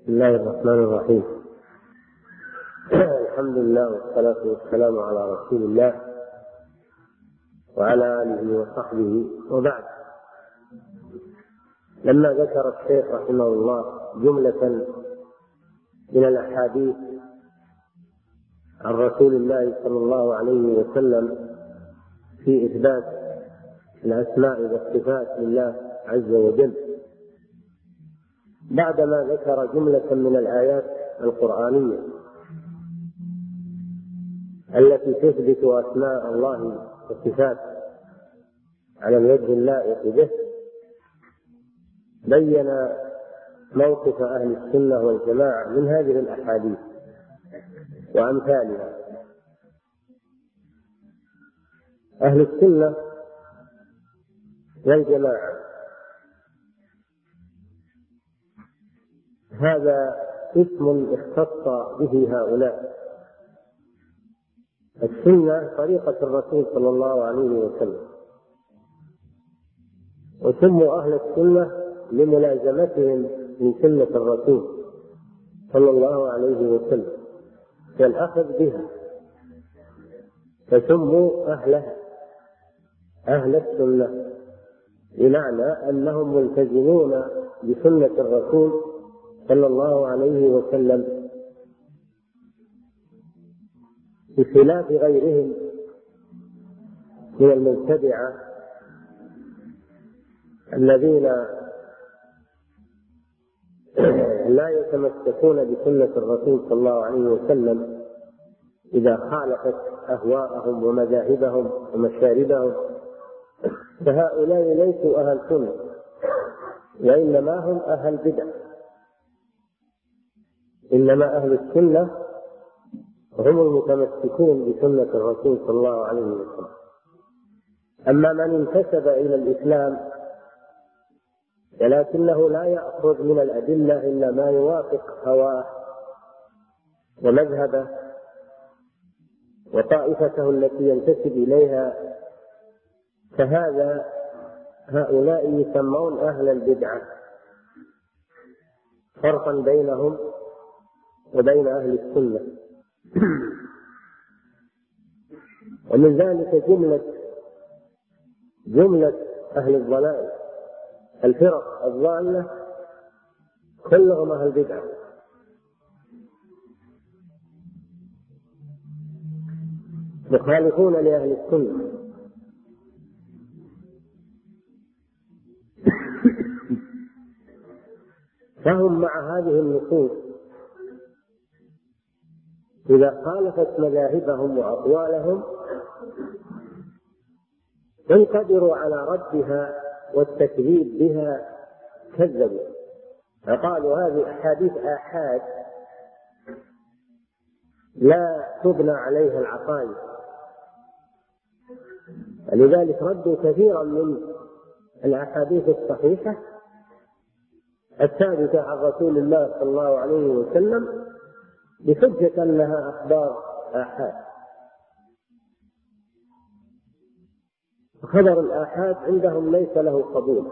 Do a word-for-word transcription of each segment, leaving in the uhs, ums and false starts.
بسم الله الرحمن الرحيم. الحمد لله والصلاة والسلام على رسول الله وعلى آله وصحبه، وبعد. لما ذكر الشيخ رحمه الله جملة من الأحاديث عن رسول الله صلى الله عليه وسلم في إثبات الأسماء والصفات لله عز وجل، بعدما ذكر جملة من الآيات القرآنية التي تثبت أسماء الله وصفاته على الوجه اللائق به، بين موقف أهل السنة والجماعة من هذه الأحاديث وأمثالها. أهل السنة والجماعة هذا اسم اختص به هؤلاء. السنة طريقة الرسول صلى الله عليه وسلم، وسموا أهل السنة لملازمتهم لسنة الرسول صلى الله عليه وسلم والأخذ بها، فسموا أهلها أهل السنة، بمعنى أنهم ملتزمون بسنة الرسول صلى الله عليه وسلم، بخلاف غيرهم من المبتدعة الذين لا يتمسكون بسنة الرسول صلى الله عليه وسلم إذا خالفت أهواءهم ومذاهبهم ومشاربهم، فهؤلاء ليسوا أهل سنة، وإنما هم أهل بدع. إنما أهل السنة هم المتمسكون بسنة الرسول صلى الله عليه وسلم. أما من انتسب إلى الإسلام ولكنه لا يأخذ من الأدلة إلا ما يوافق هواه ومذهبه وطائفته التي ينتسب إليها، فهذا هؤلاء يسمون أهل البدعة، فرقا بينهم وبين أهل السنة. ومن ذلك جملة جملة أهل الضلال، الفرق الضالة كلهم أهل بدعة، مخالفون لأهل السنة. فهم مع هذه النصوص إذا خالفت مذاهبهم وأقوالهم إن قدروا على ردها والتكذيب بها كذبوا، فقالوا هذه أحاديث آحاد لا تبنى عليها العقائد، ولذلك ردوا كثيرا من الأحاديث الصحيحة الثابتة عن رسول الله صلى الله عليه وسلم بحجة أنها أخبار آحاد. خبر الآحاد عندهم ليس له قبول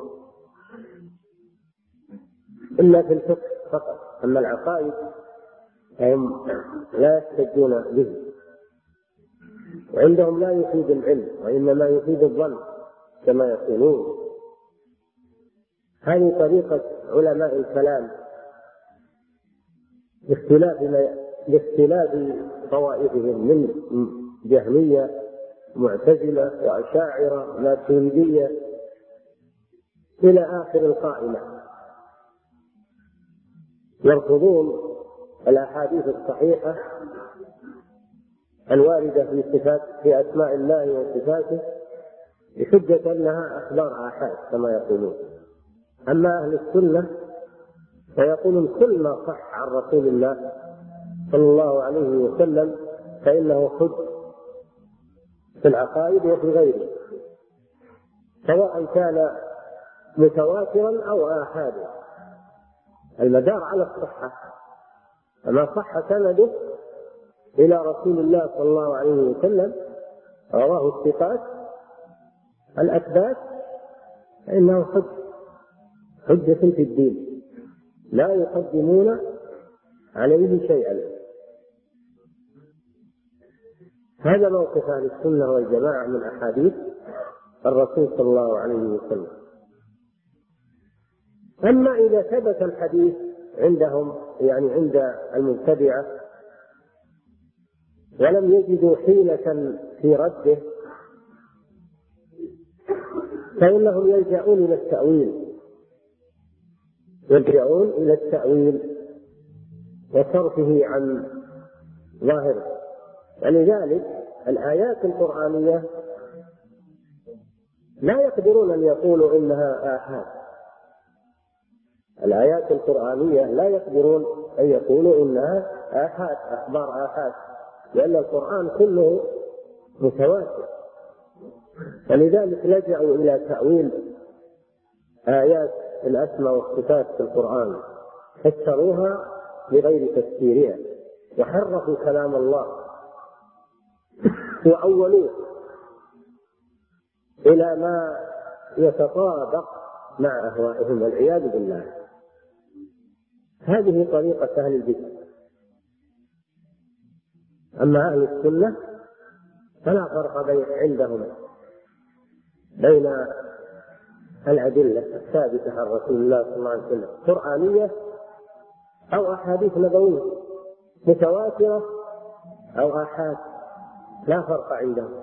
إلا في الفقه فقط، أما العقائد هم لا يحتجون به، وعندهم لا يفيد العلم وإنما يفيد الظن كما يقولون. هذه طريقة علماء الكلام باختلاف باختلاف طوائفهم من جهمية معتزلة وأشاعرة ماتريدية إلى آخر القائمة، يرفضون الأحاديث الصحيحة الواردة في صفات في أسماء الله وصفاته بحجة أنها أخبار آحاد كما يقولون. أما أهل السنة فيقولون كل ما صح عن رسول الله صلى الله عليه وسلم فإنه حج في العقائد وفي غيره، سواء كان متواترا أو آحادا، المدار على الصحة. فما صح سنده إلى رسول الله صلى الله عليه وسلم رواه الثقات الأثبات فإنه حج حجة في الدين، لا يقدمون عليه شيئا. هذا موقف أهل السنة والجماعة من أحاديث الرسول صلى الله عليه وسلم. أما إذا ثبت الحديث عندهم يعني عند المبتدعة ولم يجدوا حيلة في رده فإنهم يلجؤون إلى التأويل يلجؤون إلى التأويل وصرفه عن ظاهره. ولذلك الآيات القرآنية لا يقدرون أن يقولوا إنها آحاد. الآيات القرآنية لا يقدرون أن يقولوا إنها آحاد، أخبار آحاد، لأن القرآن كله متواتر. فلذلك لجأوا إلى تأويل آيات الأسماء والصفات في القرآن، فسروها بغير تفسيرها وحرفوا كلام الله وأولوه إلى ما يتطابق مع أهوائهم والعياذ بالله. هذه طريقة أهل البدع. أما أهل السنة فلا فرق بين عندهم بين الأدلة الثابتة عن رسول الله صلى الله عليه وسلم قرآنية أو أحاديث نبوية متواترة أو آحاد، لا فرق عندهم،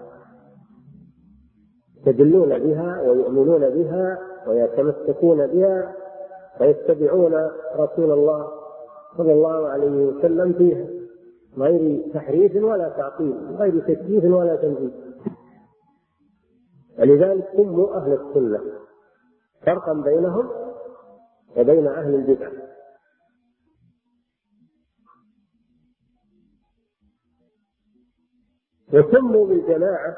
يدلون بها ويؤمنون بها ويتمسكون بها ويتبعون رسول الله صلى الله عليه وسلم فيها غير تحريف ولا تعطيل، غير تكييف ولا تمثيل. ولذلك سموا أهل السنة، فرقا بينهم وبين أهل البدع. وسموا بالجماعة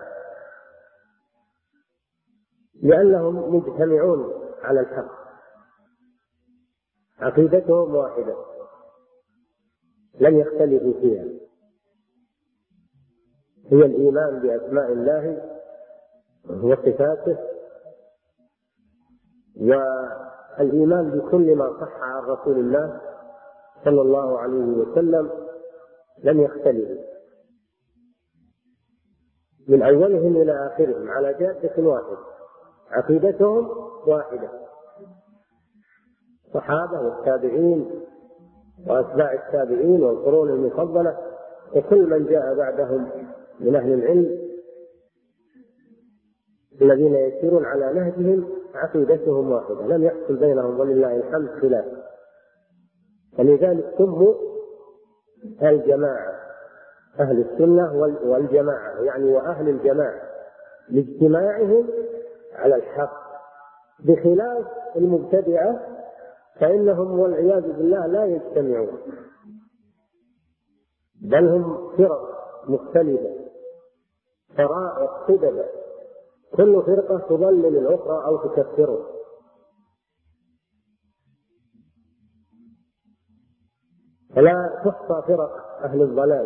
لأنهم مجتمعون على الحق، عقيدتهم واحدة لم يختلفوا فيها، هي الإيمان بأسماء الله وصفاته والإيمان بكل ما صح عن رسول الله صلى الله عليه وسلم، لم يختلفوا من أولهم إلى آخرهم على جادة واحدة، عقيدتهم واحدة، الصحابة والتابعين وأتباع التابعين والقرون المفضلة وكل من جاء بعدهم من أهل العلم الذين يسيرون على نهجهم، عقيدتهم واحدة لم يحصل بينهم ولله الحمد خلاف. فلذلك سموا الجماعة، أهل السنة والجماعة يعني وأهل الجماعة لاجتماعهم على الحق، بخلاف المبتدعة فإنهم والعياذ بالله لا يجتمعون، بل هم فرق مختلفة فرائق سدبة، كل فرقة تضلل الأخرى أو تكفره. فلا تحصى فرق أهل الضلال،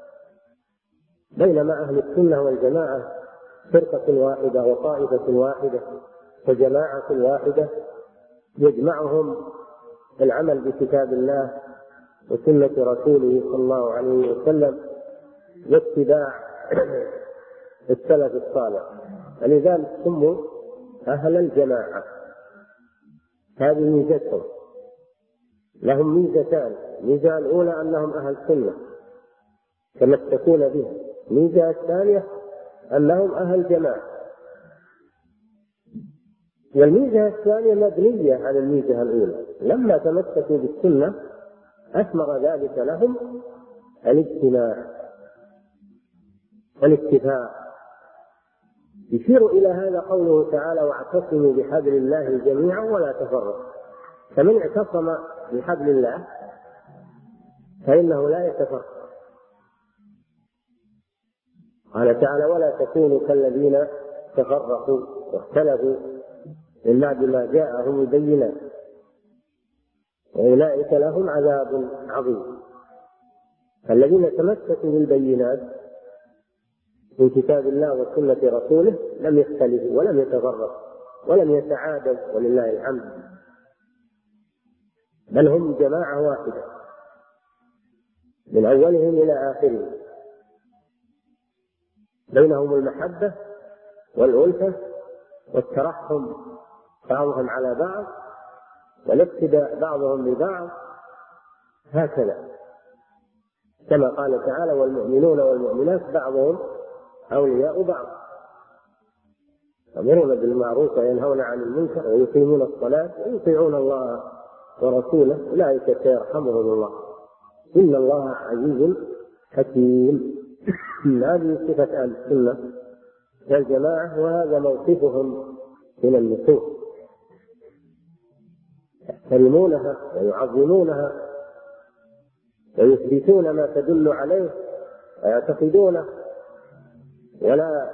بينما أهل السنة والجماعة فرقة واحدة وطائفة واحدة وجماعة واحدة يجمعهم العمل بكتاب الله وسنة رسوله صلى الله عليه وسلم واتباع السلف الصالح. فلذلك سموا أهل الجماعة. هذه ميزتهم، لهم ميزتان، الميزة الأولى أنهم أهل سنة تمسكون بها، الميزة الثانية أنهم أهل جماعة، والميزة الثانية مبنية على الميزة الأولى. لما تمسكوا بالسنة أثمر ذلك لهم الاجتماع والاتفاق. يشير إلى هذا قوله تعالى: واعتصموا بحبل الله جميعا ولا تفرقوا. فمن اعتصم بحبل الله فإنه لا يتفرق. قال تعالى: ولا تكونوا كالذين تفرقوا واختلفوا من بعد ما جاءهم البينات وأولئك لهم عذاب عظيم. الذين تمسكوا بالبينات من كتاب الله وسنة رسوله لم يختلفوا ولم يتفرقوا ولم يتعادوا ولله الحمد، بل هم جماعة واحدة من أولهم إلى آخرهم، بينهم المحبة والألفة والترحم بعضهم على بعض والاقتداء بعضهم ببعض، هكذا كما قال تعالى: والمؤمنون والمؤمنات بعضهم أولياء بعض، يأمرون بالمعروف وينهون عن المنكر ويقيمون الصلاة ويطيعون الله ورسوله، أولئك سيرحمهم الله، إن الله عزيز حكيم. هذه صفة أهل السنة والجماعة، وهذا موقفهم من النصوص، يحترمونها ويعظمونها ويثبتون ما تدل عليه ويعتقدونه، ولا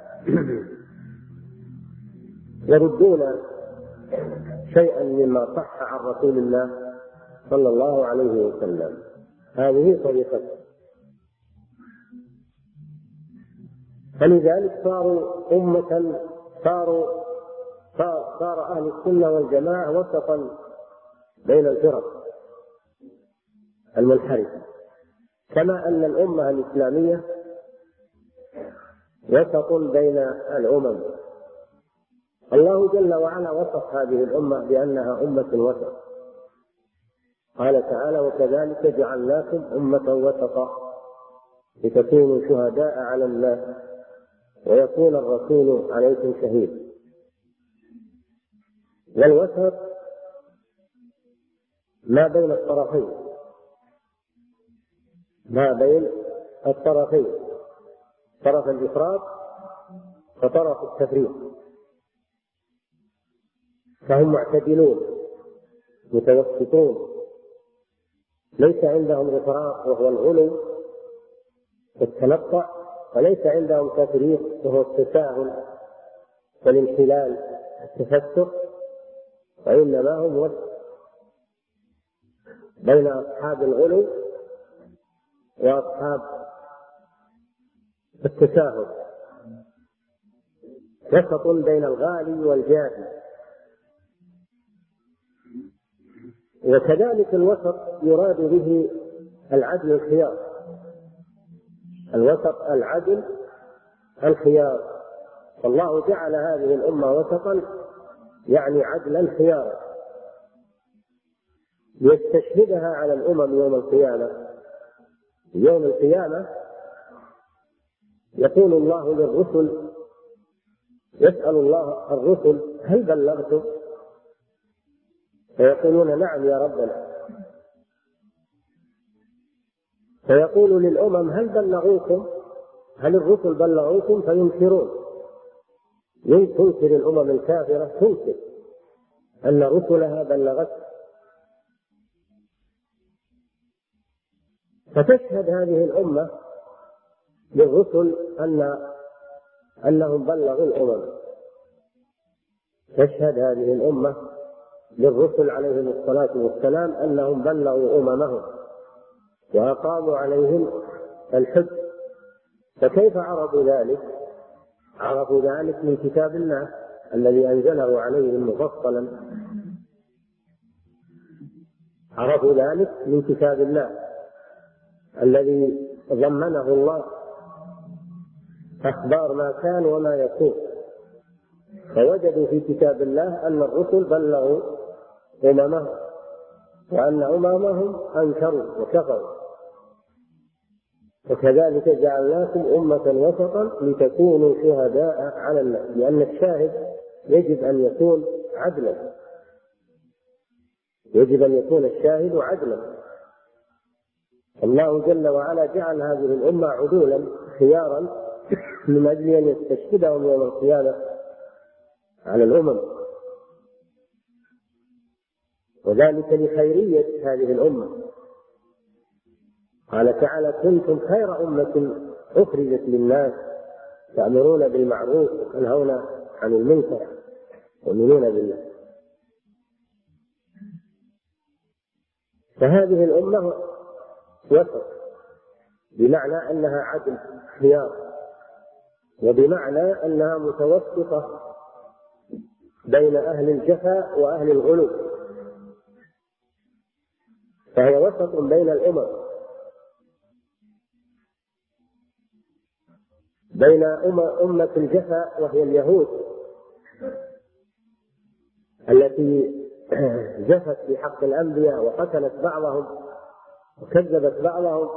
يردون شيئا مما صح عن رسول الله صلى الله عليه وسلم. هذه طريقته. فلذلك صاروا أمة، صاروا صار أهل السنة والجماعة وسطا بين الفرق المنحرفة، كما أن الأمة الإسلامية وسط بين الأمم. الله جل وعلا وصف هذه الأمة بأنها أمة وسط، قال تعالى: وكذلك جعلناكم أمة وسطا لتكونوا شهداء على الناس ويكون الرسول عليكم شهيدا. والوسط ما بين الطرفين، ما بين الطرفين، طرف الإفراط وطرف التفريط، فهم معتدلون متوسطون، ليس عندهم إفراط وهو الغلو والتنطع، وليس عندهم تفريط وهو التساهل والانحلال التفسق، وإنما هم وسط بين أصحاب الغلو وأصحاب التساهل، وسط بين الغالي والجافي. وكذلك الوسط يراد به العدل الخيار، الوسط العدل الخيار، فالله جعل هذه الأمة وسطا يعني عدلا خيارا، ليستشهدها على الأمم يوم القيامة. يوم القيامة يقول الله للرسل، يسأل الله الرسل: هل بلغتم؟ فيقولون: نعم يا ربنا. فيقول للأمم: هل بلغوكم؟ هل الرسل بلغوكم؟ فينكرون، تنكر الأمم الكافرة، تنكر أن رسلها بلغت، فتشهد هذه الأمة للرسل أن أنهم بلغوا الأمم، تشهد هذه الأمة للرسل عليهم الصلاة والسلام أنهم بلغوا أممهم وأقاموا عليهم الحج. فكيف عرفوا ذلك؟ عرفوا ذلك من كتاب الله الذي أنزله عليهم مفصلا، عرفوا ذلك من كتاب الله الذي ضمنه الله أخبار ما كان وما يكون، فوجدوا في كتاب الله أن الرسل بلغوا أممهم وأن أممهم أنكروا وكفروا. وكذلك جعلناكم أمة وسطا لتكونوا شهداء على الناس، لأن الشاهد يجب أن يكون عدلا، يجب أن يكون الشاهد عدلا. الله جل وعلا جعل هذه الأمة عدولا خيارا من أجل أن يستشهدهم يوم القيامة على الأمم، وذلك لخيرية هذه الأمة. قال تعالى: كنتم خير أمة أخرجت للناس تأمرون بالمعروف وتنهون عن المنكر وتؤمنون بالله. فهذه الأمة وسط، بمعنى أنها عدل خيار، وبمعنى أنها متوسطة بين أهل الجفا وأهل الغلو، فهي وسط بين الأمم، بين أمة الجفا وهي اليهود التي جفت في حق الأنبياء وقتلت بعضهم وكذبت بعضهم،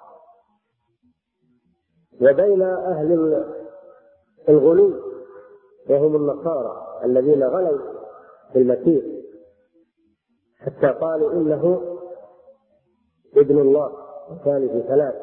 وبين أهل الغلو وهم النصارى الذين غلوا في المسيح حتى قالوا إنه ابن الله وثالث ثلاث،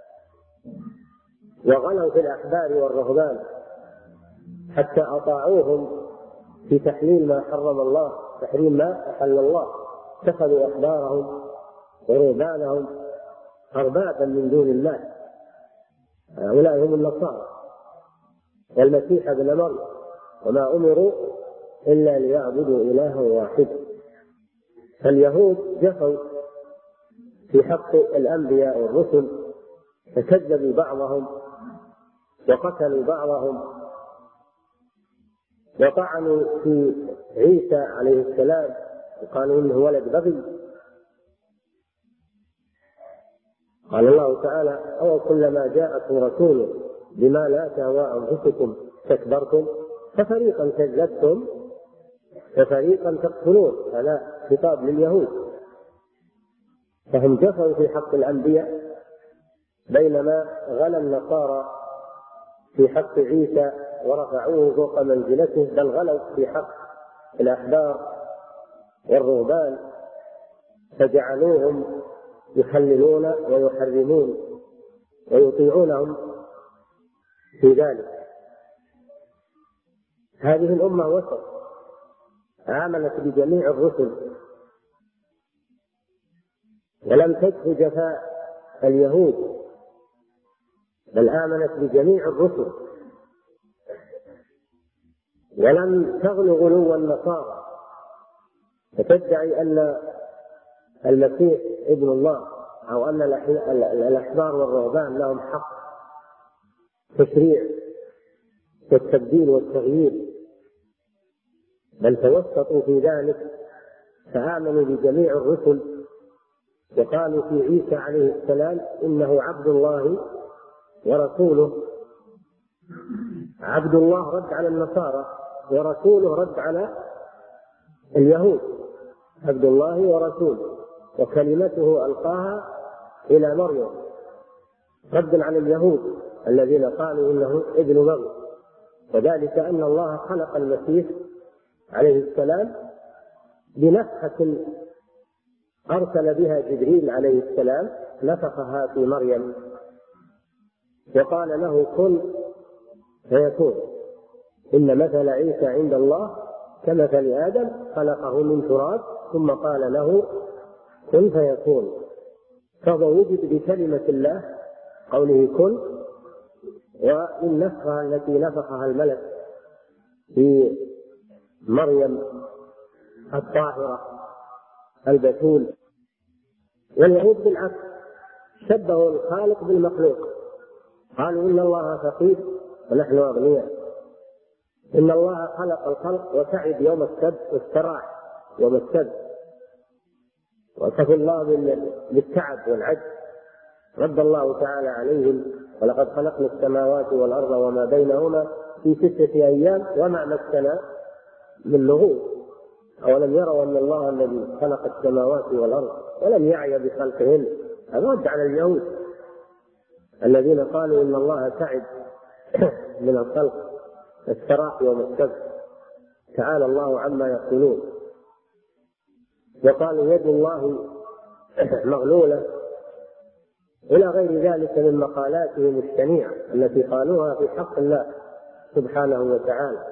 وغلوا في الأحبار والرهبان حتى أطاعوهم في تحليل ما حرم الله، تحريم ما أحل الله، اتخذوا أحبارهم ورهبانهم أربابا من دون الله. هؤلاء هم النصارى والمسيح ابن مريم، وما أمروا إلا ليعبدوا إلها واحدا. فاليهود جفوا في حق الأنبياء والرسل، فكذبوا بعضهم وقتلوا بعضهم وطعنوا في عيسى عليه السلام وقالوا إنه ولد بغي. قال الله تعالى: أو كلما جاءكم رسول بما لا تهوى أنفسكم استكبرتم ففريقا كذبتم وفريقا تقتلون. هذا خطاب لليهود، فهم جفوا في حق الأنبياء بينما غلا النصارى في حق عيسى ورفعوه فوق منزلته، بل غلوا في حق الأحبار والرهبان فجعلوهم يحللون ويحرمون ويطيعونهم في ذلك. هذه الأمة وسط، آمنت بجميع الرسل ولم تكف جفاء اليهود، بل آمنت بجميع الرسل ولم تغلو غلو النصارى فتدعي أن المسيح ابن الله أو أن الأحبار والرهبان لهم حق تشريع والتبديل والتغيير، بل توسطوا في ذلك فآمنوا بجميع الرسل وقالوا في عيسى عليه السلام إنه عبد الله ورسوله. عبد الله رد على النصارى ورسوله رد على اليهود. عبد الله ورسوله وكلمته ألقاها إلى مريم رد على اليهود الذين قالوا إنه ابن مريم، وذلك أن الله خلق المسيح عليه السلام بنفخة أرسل بها جبريل عليه السلام، نفخها في مريم وقال له كن فيكون. إن مثل عيسى عند الله كمثل آدم خلقه من تراب ثم قال له كن فيكون. فهو وجد بكلمة الله قوله كن، والنفخة التي نفخها الملك في مريم الطاهرة البتول. واليهود بالعكس شبهوا الخالق بالمخلوق، قالوا إن الله فقير ونحن أغنياء، إن الله خلق الخلق وسعد يوم السبت واستراح يوم السبت، وصف الله بالتعب والعجز. رد الله تعالى عليهم ولقد خلقنا السماوات والأرض وما بينهما في ستة أيام وما مسنا من لغوب أولم يروا أن الله الذي خلق السماوات والأرض ولم يعي بخلقهن. هذا رد على اليهود الذين قالوا إن الله تعب من الخلق استراح يوم السبت. تعالى الله عما يقولون. وقالوا يد الله مغلولة إلى غير ذلك من مقالاتهم الشنيعة التي قالوها في حق الله سبحانه وتعالى.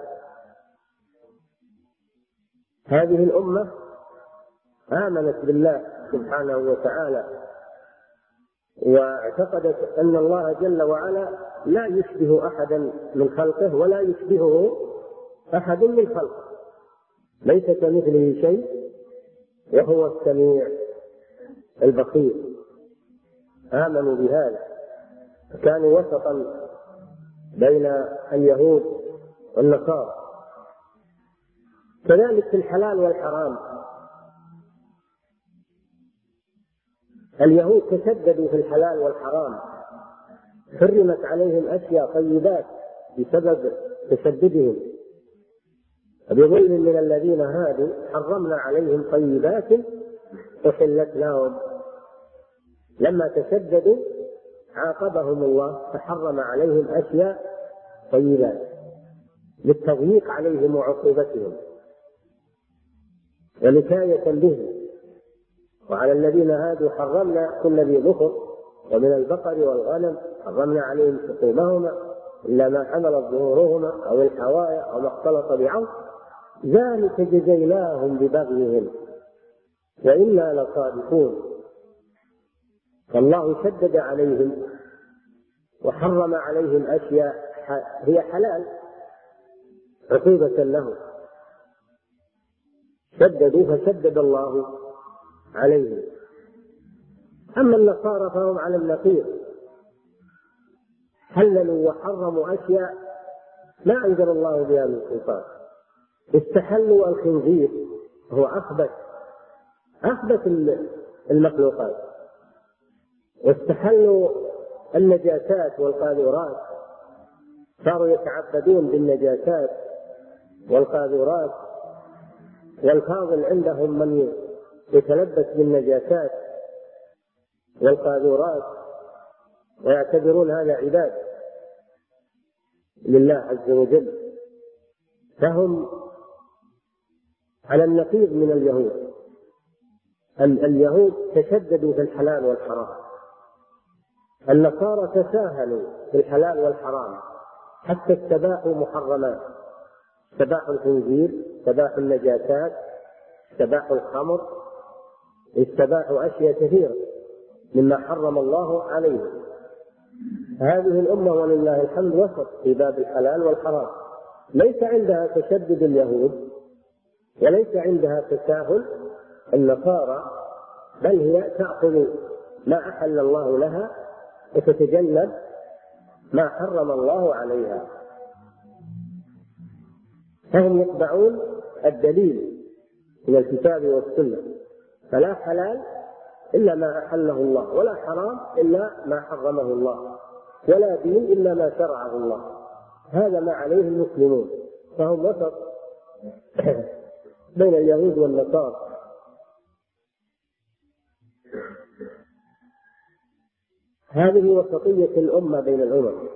هذه الأمة آمنت بالله سبحانه وتعالى واعتقدت أن الله جل وعلا لا يشبه أحدا من خلقه ولا يشبهه أحد من خلقه، ليس كمثله شيء وهو السميع البصير. آمنوا بهذا فكانوا وسطا بين اليهود والنصارى. كذلك في الحلال والحرام اليهود تشددوا في الحلال والحرام، حرمت عليهم أشياء طيبات بسبب تشددهم. بظلم من الذين هادوا حرمنا عليهم طيبات أحلت لهم. لما تشددوا عاقبهم الله فحرم عليهم أشياء طيبات للتضييق عليهم وعقوبتهم ونكاية بهم. وعلى الذين هادوا حرمنا كل ذي ظفر ومن البقر والغنم حرمنا عليهم شحومهما إلا ما حملت ظهورهما أو الحوايا أو ما اختلط بعظم ذلك جزيناهم ببغيهم وإنا لصادقون. فالله شدد عليهم وحرم عليهم أشياء هي حلال عقوبة لهم، شددوا فشدد الله عليهم. أما النصارى فهم على النقيض، حللوا وحرموا أشياء ما أنزل الله بها من سلطان. استحلوا الخنزير هو أخبث أخبث المخلوقات، واستحلوا النجاسات والقاذورات، صاروا يتعبدون بالنجاسات والقاذورات، والفاضل عندهم من يتلبس بالنجاسات والقاذورات ويعتبرون هذا عباد لله عز وجل. فهم على النقيض من اليهود. اليهود تشددوا في الحلال والحرام، النصارى تساهلوا في الحلال والحرام حتى استباحوا محرمات، استباحوا الخنزير، استباحوا النجاسات، استباحوا الخمر، استباحوا أشياء كثيرة مما حرم الله عليه. هذه الأمة ولله الحمد وسط في باب الحلال والحرام، ليس عندها تشدد اليهود وليس عندها تساهل النصارى، بل هي تأخذ ما أحل الله لها وتتجنب ما حرم الله عليها. فهم يتبعون الدليل من الكتاب والسنة، فلا حلال إلا ما أحله الله، ولا حرام إلا ما حرمه الله، ولا دين إلا ما شرعه الله. هذا ما عليه المسلمون، فهم وسط بين اليهود والنصارى. هذه وسطية الأمة بين الأمم.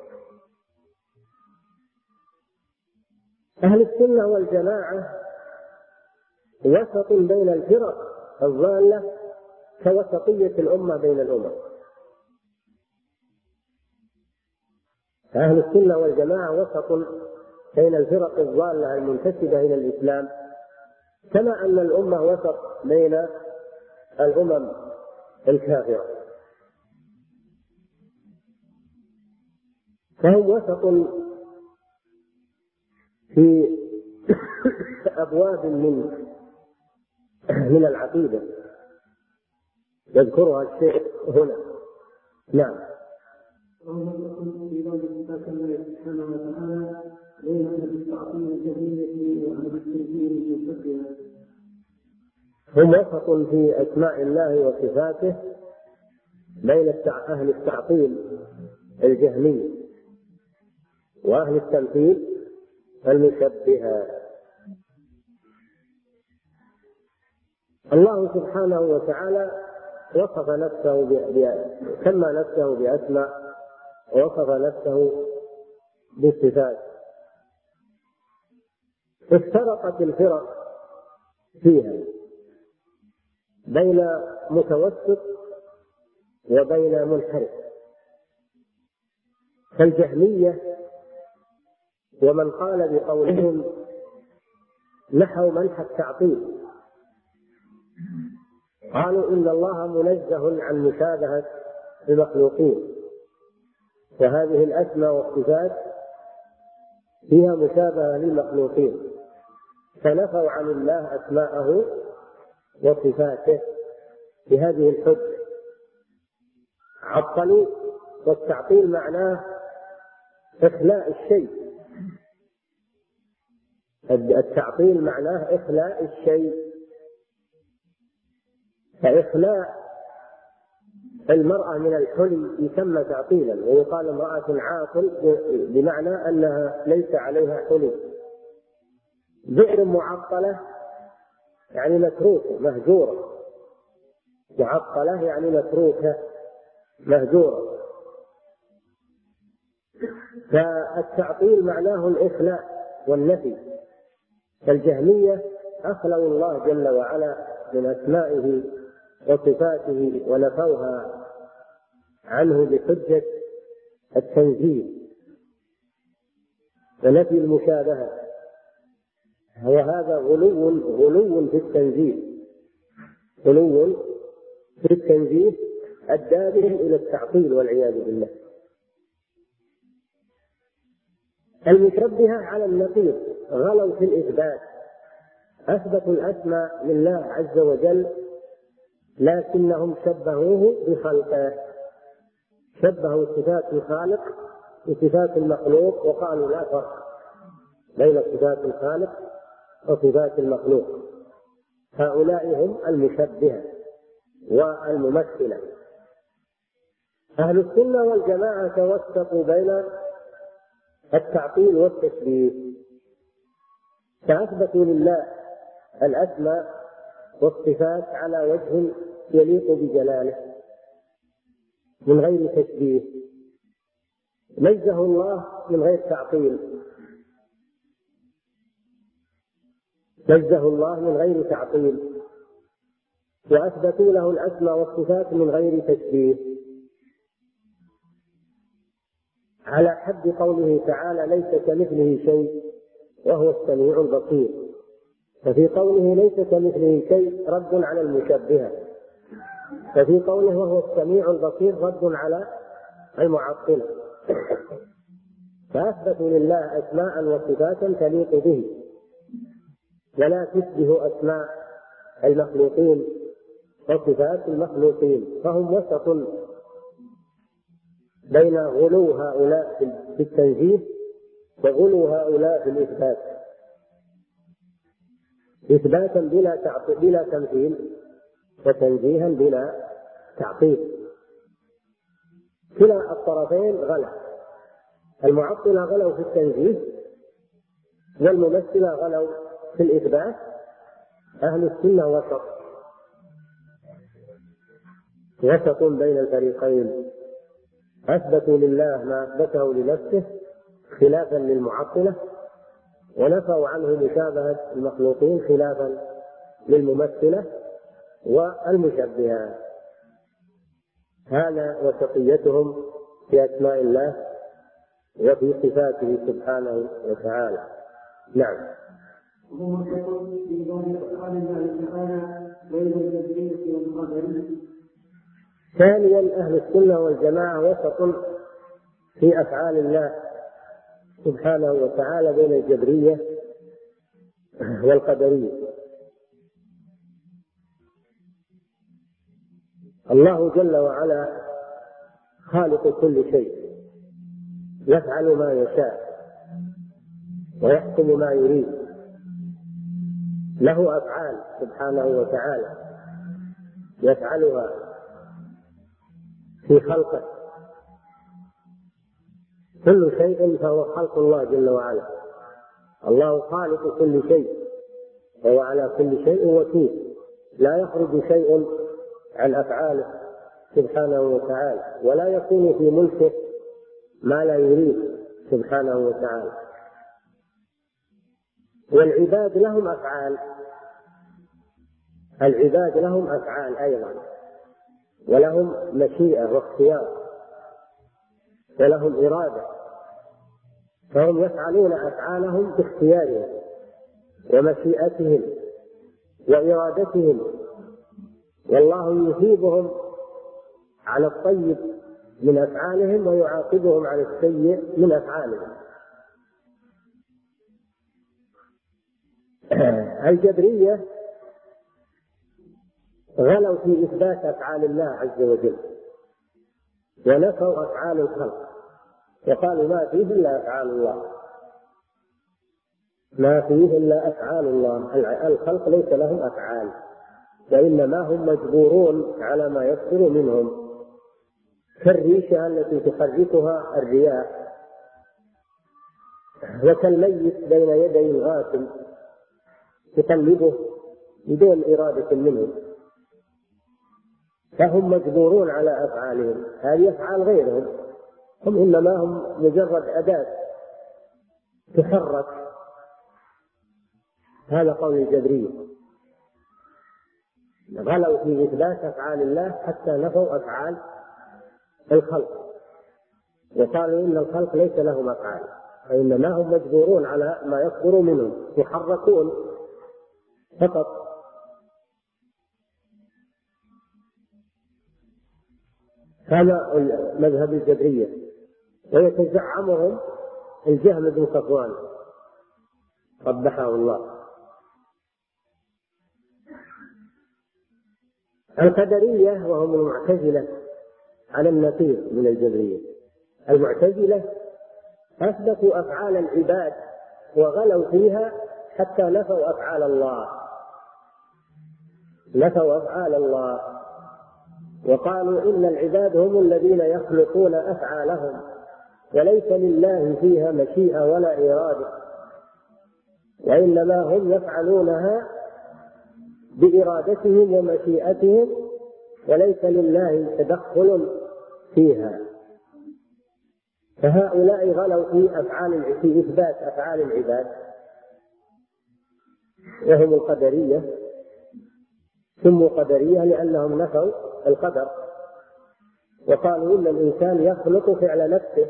أهل السنة والجماعة وسط بين الفرق الضالة كوسطية الأمة بين الأمم. أهل السنة والجماعة وسط بين الفرق الضالة المنتسبة إلى الإسلام، كما أن الأمة وسط بين الأمم الكافرة. فهم وسط في أبواب من من العقيدة يذكرها الشيخ هنا. نعم. هم وسط في أسماء الله وصفاته بين أهل التعطيل الجهمي وأهل التمثيل المشبهة. الله سبحانه وتعالى وصف نفسه سمى نفسه بأسماء ووصف نفسه بصفات. افترقت الفرق فيها بين متوسط وبين منحرف، كالجهمية ومن قال بقولهم نحوا منحى التعطيل، قالوا إن الله منزه عن مشابهة المخلوقين، وهذه الأسماء والصفات فيها مشابهة للمخلوقين، فنفوا عن الله أسماءه وصفاته بهذه الحجة. عطلوا، والتعطيل معناه إخلاء الشيء، التعطيل معناه إخلاء الشيء، فإخلاء المرأة من الحلي يسمى تعطيلا، ويقال امرأة عاقل بمعنى أنها ليس عليها حلي. بئر معطلة يعني متروكة مهجورة، معطلة يعني متروكة مهجورة. فالتعطيل معناه الإخلاء والنفي، فالجهمية أخلوا الله جل وعلا من أسمائه وصفاته ونفوها عنه بحجة التنزيه ونفي المشابهة، وهذا غلو غلو في التنزيه غلو في التنزيه أدى بهم إلى التعطيل والعياذ بالله. المشبهة على النقيض غلوا في الإثبات، أثبتوا الأسماء لله عز وجل لكنهم شبهوه بخلقه، شبهوا صفات الخالق بصفات المخلوق، وقالوا لا فرق بين صفات الخالق وصفات المخلوق. هؤلاء هم المشبهة والممثلة. أهل السنة والجماعة توسطوا بين التعطيل والتشبيه، فأثبتوا لله الأسماء والصفات على وجه يليق بجلاله من غير تشبيه، نزه الله من غير تعطيل، نزه الله من غير تعطيل، وأثبتوا له الأسماء والصفات من غير تشبيه، على حد قوله تعالى ليس كمثله شيء وهو السميع البصير. ففي قوله ليس كمثله شيء رد على المشبهة، ففي قوله وهو السميع البصير رد على المعطلة. فأثبتوا لله أسماء وصفات تليق به ولا تشبه أسماء المخلوقين وصفات المخلوقين، فهم وسط بين غلو هؤلاء في التنزيه وغلو هؤلاء في الإثبات، إثباتا بلا تعطيل بلا تمثيل، وتنزيها بلا تعطيل. كلا الطرفين غلا، المعطلة غلوا في التنزيه والممثلة غلوا في الإثبات. أهل السنة وسط وسط بين الفريقين، أثبتوا لله ما أثبته لنفسه خلافا للمعطلة، ونفوا عنه مشابهة المخلوقين خلافا للممثلة والمشبهة. هذا وسطيتهم في أسماء الله وفي صفاته سبحانه وتعالى. نعم. ثانيا أهل السنة والجماعة وسط في أفعال الله سبحانه وتعالى بين الجبرية والقدرية. الله جل وعلا خالق كل شيء، يفعل ما يشاء ويحكم ما يريد، له أفعال سبحانه وتعالى يفعلها في خلقه، كل شيء فهو خلق الله جل وعلا. الله خالق كل شيء وهو على كل شيء وكيل، لا يخرج شيء عن أفعاله سبحانه وتعالى، ولا يكون في ملكه ما لا يريد سبحانه وتعالى. والعباد لهم أفعال، العباد لهم أفعال أيضا، ولهم مشيئة واختيار ولهم إرادة، فهم يفعلون أفعالهم باختيارهم ومشيئتهم وإرادتهم، والله يثيبهم على الطيب من أفعالهم ويعاقبهم على السيء من أفعالهم. الجبرية غلوا في إثبات أفعال الله عز وجل ونفوا أفعال الخلق، وقالوا ما فيه إلا أفعال الله، ما فيه إلا أفعال الله، الخلق ليس لهم أفعال، وإنما هم مجبورون على ما يصدر منهم كالريشة التي تحركها الرياح، وكالميت بين يدي الغاسل تقلبه بدون إرادة منه، فهم مجبورون على أفعالهم، هذه أفعال غيرهم، هم إنما هم مجرد أداة تحرك. هذا قول الجبرية، غلوا في إثبات أفعال الله حتى نفوا أفعال الخلق، وقالوا إن الخلق ليس لهم أفعال، وإنما هم مجبورون على ما يصدر منهم، يحركون فقط. هذا مذهب الجبرية، ويتزعمهم الجهم بن صفوان قبحه الله. القدرية وهم المعتزلة على النقيض من الجبرية. المعتزلة أثبتوا أفعال العباد وغلوا فيها حتى نفوا أفعال الله، نفوا أفعال الله وقالوا إن العباد هم الذين يخلقون أفعالهم وليس لله فيها مشيئة ولا إرادة، وإنما هم يفعلونها بإرادتهم ومشيئتهم وليس لله تدخل فيها. فهؤلاء غلوا في أفعال في إثبات أفعال العباد، وهم القدرية، سموا قدرية لأنهم نفوا القدر، وقالوا إن الإنسان يخلق فعل نفسه.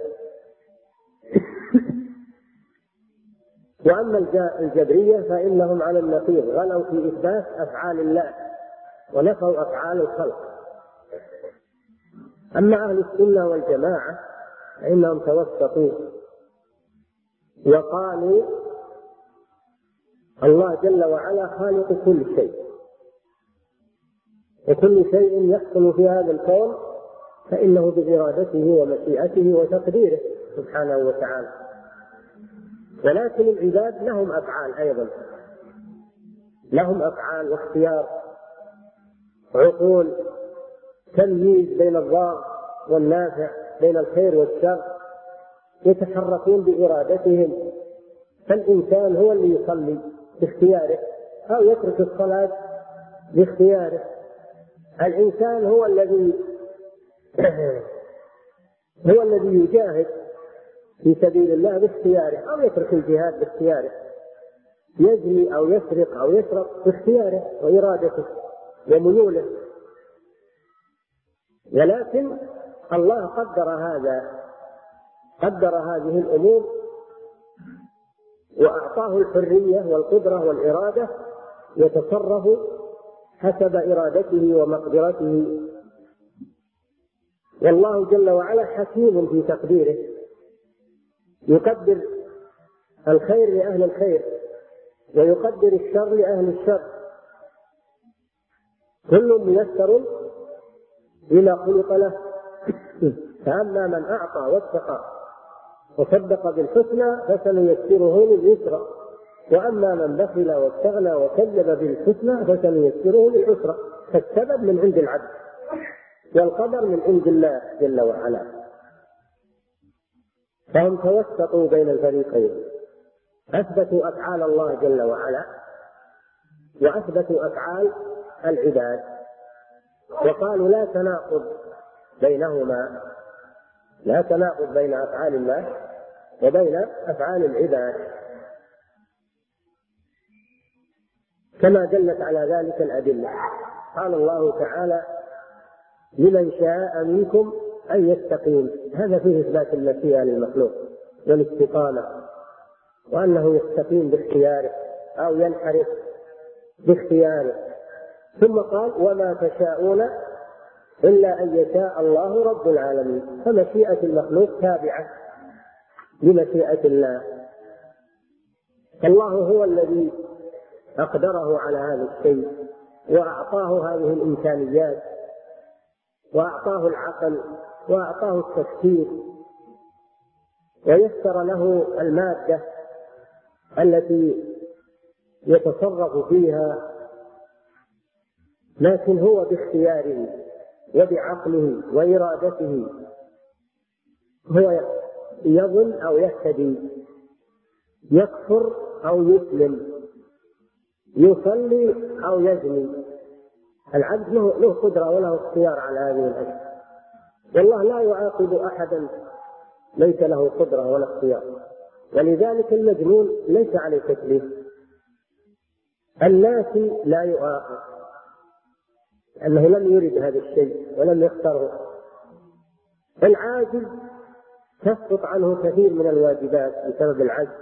وأما الجبرية فإنهم على النقيض، غلوا في إثبات أفعال الله ونفوا أفعال الخلق. أما أهل السنة والجماعة فإنهم توسطوا وقالوا الله جل وعلا خالق كل شيء، وكل شيء يحصل في هذا الكون فإنه بإرادته ومشيئته وتقديره سبحانه وتعالى. ولكن العباد لهم أفعال أيضا، لهم أفعال واختيار، عقول، تمييز بين الضار والنافع، بين الخير والشر، يتحركون بإرادتهم. فالإنسان هو اللي يصلي باختياره أو يترك الصلاة باختياره، الإنسان هو الذي هو الذي يجاهد في سبيل الله باختياره أو يترك الجهاد باختياره، يزني أو يسرق أو يسرق باختياره وإرادته وميوله. ولكن الله قدر هذا، قدر هذه الأمور وأعطاه الحرية والقدرة والإرادة يتصرف حسب إرادته ومقدرته. والله جل وعلا حكيم في تقديره، يقدر الخير لأهل الخير ويقدر الشر لأهل الشر، كل ميسر لما خلق له. فأما من أعطى واتقى وصدق بالحسنى فسنيسره لليسرى، وأما من بخل واستغنى وكذب بالحسنى فسنيسره للعسرى. فالسبب من عند العبد والقدر من عند الله جل وعلا. فهم توسطوا بين الفريقين، أثبتوا أفعال الله جل وعلا وأثبتوا أفعال العباد، وقالوا لا تناقض بينهما، لا تناقض بين أفعال الله وبين أفعال العباد، كما دلت على ذلك الأدلة. قال الله تعالى لمن شاء منكم أن يستقيم، هذا فيه إثبات المشيئة للمخلوق والاستقامة، وأنه يستقيم باختياره أو ينحرف باختياره. ثم قال وما تشاءون إلا أن يشاء الله رب العالمين، فمشيئة المخلوق تابعة لمشيئة الله. الله هو الذي أقدره على هذا الشيء وأعطاه هذه الإمكانيات وأعطاه العقل وأعطاه التفكير ويسر له المادة التي يتصرف فيها، لكن هو باختياره وبعقله وإرادته هو يظن أو يهتدي، يكفر أو يسلم، يصلي أو يزني. العبد له, له قدرة وله اختيار على هذه الأشياء، والله لا يعاقب أحدا ليس له قدرة ولا اختيار. ولذلك المجنون ليس عليه تكليف. الناسي لا يؤاخذ لأنه لم يرد هذا الشيء ولم يختاره. العاجز تسقط عنه كثير من الواجبات بسبب العجز.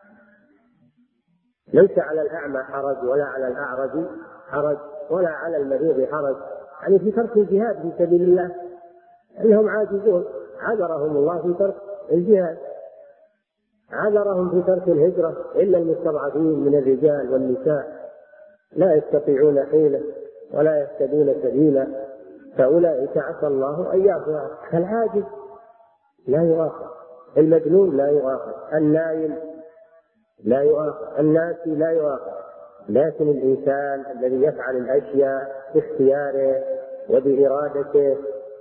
ليس على الأعمى حرج ولا على الأعرج حرج ولا على المريض حرج، يعني في ترك الجهاد في سبيل الله، أنهم عاجزون، عذرهم الله في ترك الجهاد، عذرهم في ترك الهجرة إلا المستضعفين من الرجال والنساء لا يستطيعون حيلة ولا يهتدون سبيلا، فأولئك عسى الله أن يعفو. فالعاجز لا يؤاخذ، المجنون لا يؤاخذ، النائم لا يؤاخذ، الناسي لا يؤاخذ. لكن الإنسان الذي يفعل الأشياء باختياره وبإرادته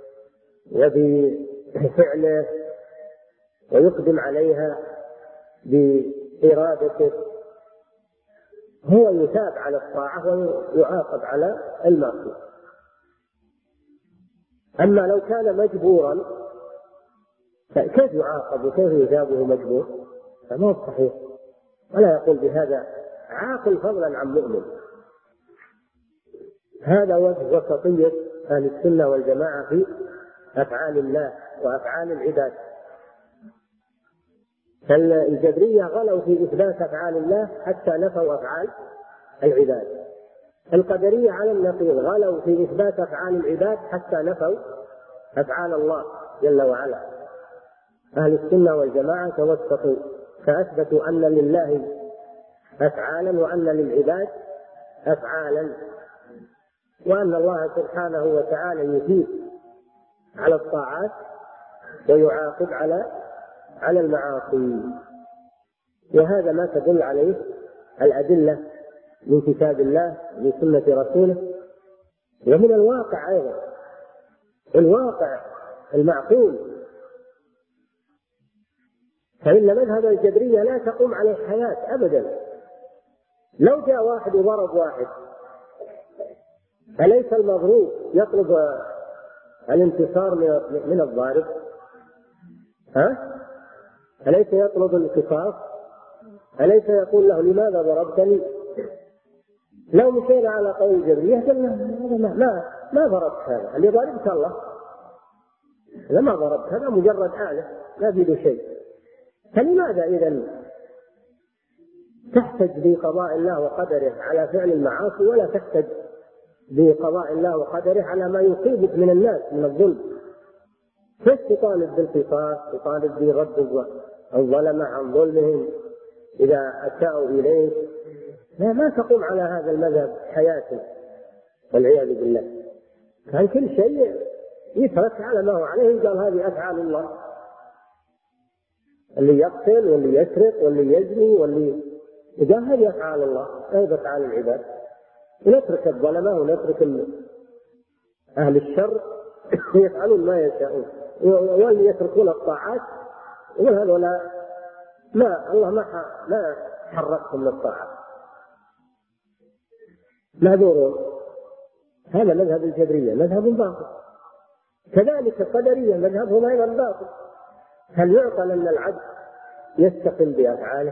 وبفعله ويقدم عليها بإرادته هو يثاب على الطاعة ويعاقب على المعصية. أما لو كان مجبورا فكيف يعاقب وكيف يثابه مجبور؟ فما هو صحيح، ولا يقول بهذا عاقل فضلا عن مؤمن. هذا وجه وسطية أهل السنة والجماعة في أفعال الله وأفعال العباد. فالجبرية غلوا في إثبات أفعال الله حتى نفوا أفعال العباد. القدرية على النقيض غلوا في إثبات أفعال العباد حتى نفوا أفعال الله جل وعلا. أهل السنة والجماعة توسطوا فأثبتوا أن لله أفعالا وأن للعباد أفعالا، وأن الله سبحانه وتعالى يثيب على الطاعات ويعاقب على على المعاصي. وهذا ما تدل عليه الأدلة من كتاب الله ومن سنة رسوله ومن الواقع أيضا، الواقع المعقول. فإن مذهب الجبرية لا تقوم عليه الحياة أبدا. لو جاء واحد وضرب واحد أليس المضروب يطلب الانتصار من الضارب؟ ها؟ أليس يطلب القصاص؟ أليس يقول له لماذا ضربتني؟ لو مشينا على قول الجبرية قلنا ما ما ما ضربت هذا، اللي ضربت الله، لما ضربت هذا مجرد آلة لا بيده شيء. فلماذا إذن تحتج بقضاء الله وقدره على فعل المعاصي ولا تحتج بقضاء الله وقدره على ما يصيبك من الناس من الظلم؟ كيف تطالب بالقصاص، تطالب برد الظلمة عن ظلمهم إذا أساءوا إليك؟ لا، ما تقوم على هذا المذهب حياتك والعياذ بالله. كان كل شيء يترك على ما هو عليه، قال هذه أفعال الله، اللي يقتل واللي يسرق واللي يزني واللي قال هذه أفعال الله لا أفعال العباد. ونترك الظلمة ونترك أهل الشر يفعلون ما يشاءون، واللي يتركون الطاعات وهذولا ما الله ما ما حركهم للطاعة معذورون. هذا مذهب الجبرية مذهب باطل. كذلك القدرية مذهبهم أيضا باطل. هل يعقل أن العبد يستقل بأفعاله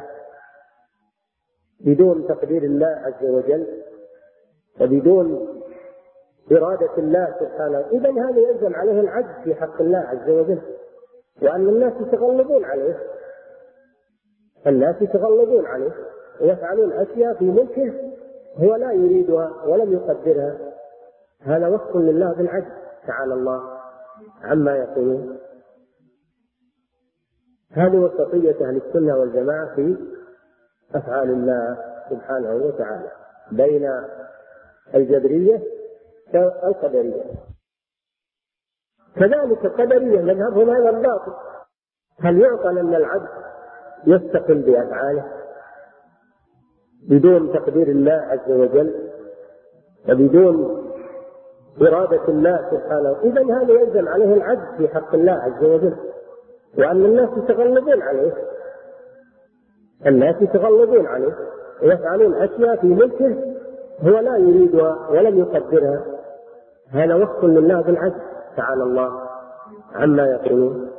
بدون تقدير الله عز وجل وبدون إرادة الله سبحانه؟ إذن هذا يلزم عليه العجز في حق الله عز وجل، وأن الناس يتغلبون عليه، الناس يتغلبون عليه ويفعلون أشياء في ملكه هو لا يريدها ولم يقدرها. هذا وصف لله بالعجز تعالى الله عما يقولون. هذه وسطية أهل السنة والجماعة في أفعال الله سبحانه وتعالى بين الجبرية والقدرية. كذلك القدرية مذهبهم أيضا باطل. هل يعقل أن العبد يستقل بأفعاله بدون تقدير الله عز وجل وبدون إرادة الله سبحانه؟ إذن هذا يلزم عليه العجز في حق الله عز وجل، وأن الناس يتغلبون عليه، الناس يتغلبون عليه ويفعلون أشياء في ملكه هو لا يريدها ولم يقدرها. هذا وصف لله بالعجز تعالى الله عما يقولون.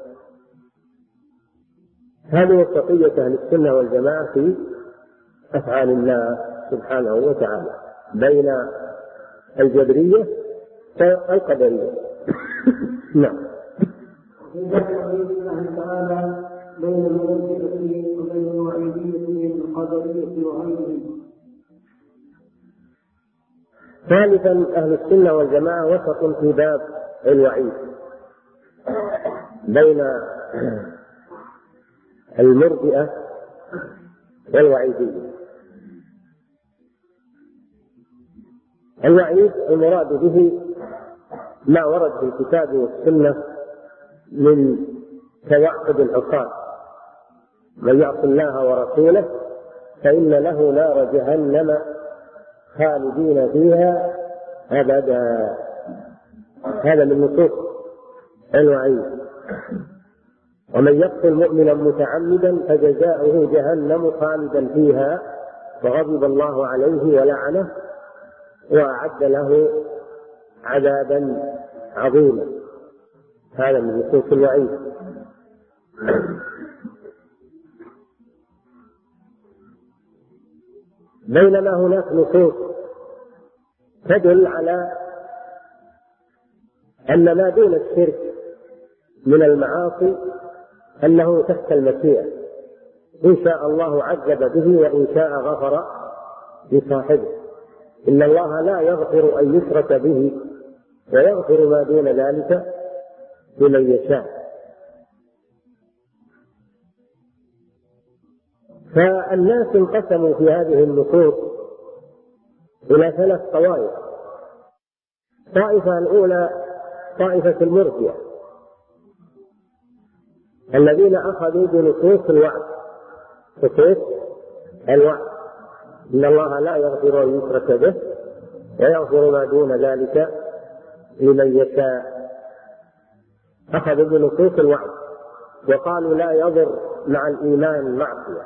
هذه وسطية أهل السنة والجماعة في أفعال الله سبحانه وتعالى بين الجبرية والقدرية. نعم. تعالى بين المرجئة وبين الوعيدية والقدرية وغيرهم. ثالثا أهل السنة والجماعة وسط في باب الوعيد بين المرجئة والوعيدية. الوعيد المراد به ما ورد في الكتاب والسنة من توعد العصاة، من يعص الله ورسوله فإن له نار جهنم خالدين فيها أبدا. هذا من نصوص الوعيد. ومن يقتل مؤمنا متعمدا فجزاؤه جهنم خالدا فيها وغضب الله عليه ولعنه وأعد له عذابا عظيما. هذا من نصوص الوعيد. بينما هناك نصوص تدل على أن ما دون الشرك من المعاصي أنه تحت المشيئة، إن شاء الله عذب به وإن شاء غفر لصاحبه. إن الله لا يغفر أن يشرك به ويغفر ما دون ذلك لمن يشاء. فالناس انقسموا في هذه النصوص إلى ثلاث طوائف. الطائفة الأولى طائفة المرجئة الذين أخذوا بنصوص الوعد، نصوص الوعد إن الله لا يغفر أن يشرك به ويغفر ما دون ذلك لمن يشاء. أخذوا بنصوص الوعد وقالوا لا يضر مع الإيمان معصية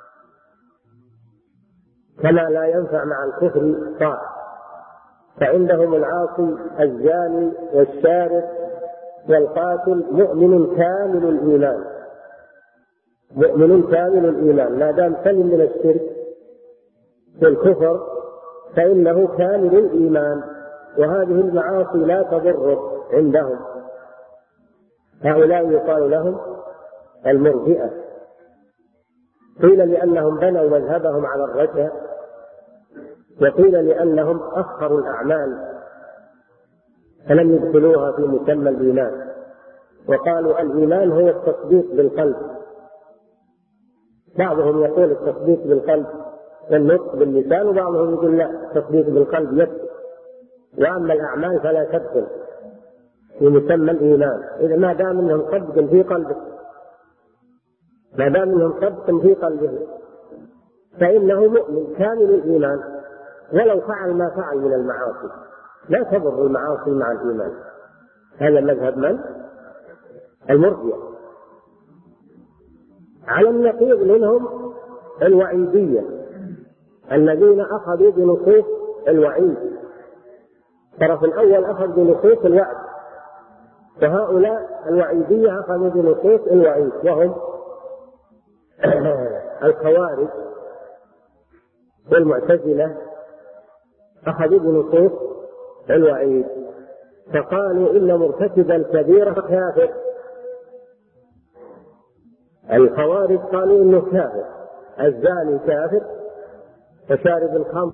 كما لا ينفع مع الكفر طاعة. فعندهم العاصي الزاني والشارب والقاتل مؤمن كامل الإيمان، مؤمن كامل الإيمان ما دام سلم من الشرك والكفر فإنه كامل الإيمان، وهذه المعاصي لا تضر عندهم. هؤلاء يقال لهم المرجئة. قيل لأنهم بنوا مذهبهم على الرجاء، وقيل لأنهم أخروا الأعمال فلم يدخلوها في مسمى الإيمان، وقالوا الإيمان هو التصديق بالقلب. بعضهم يقول التصديق بالقلب والنطق باللسان، وبعضهم يقول لا، التصديق بالقلب يكفي، وأما الأعمال فلا تدخل في مسمى الإيمان. إذا ما دام منهم صدق في قلبه ما دام منهم صدق في قلبه فإنه مؤمن كامل الإيمان ولو فعل ما فعل من المعاصي، لا تضر المعاصي مع الإيمان. هذا مذهب من؟ المرجئة. على النقيض منهم الوعيدية الذين أخذوا بنصوص الوعيد. الطرف الأول أخذ بنصوص الوعد، وهؤلاء الوعيدية أخذوا بنصوص الوعيد، وهم الخوارج والمعتزلة أخذوا بنصوص الوعيد، فقالوا إن مرتكب الكبيرة كافر. الخوارج قالوا إنه كافر، الزاني كافر، وشارب الخمر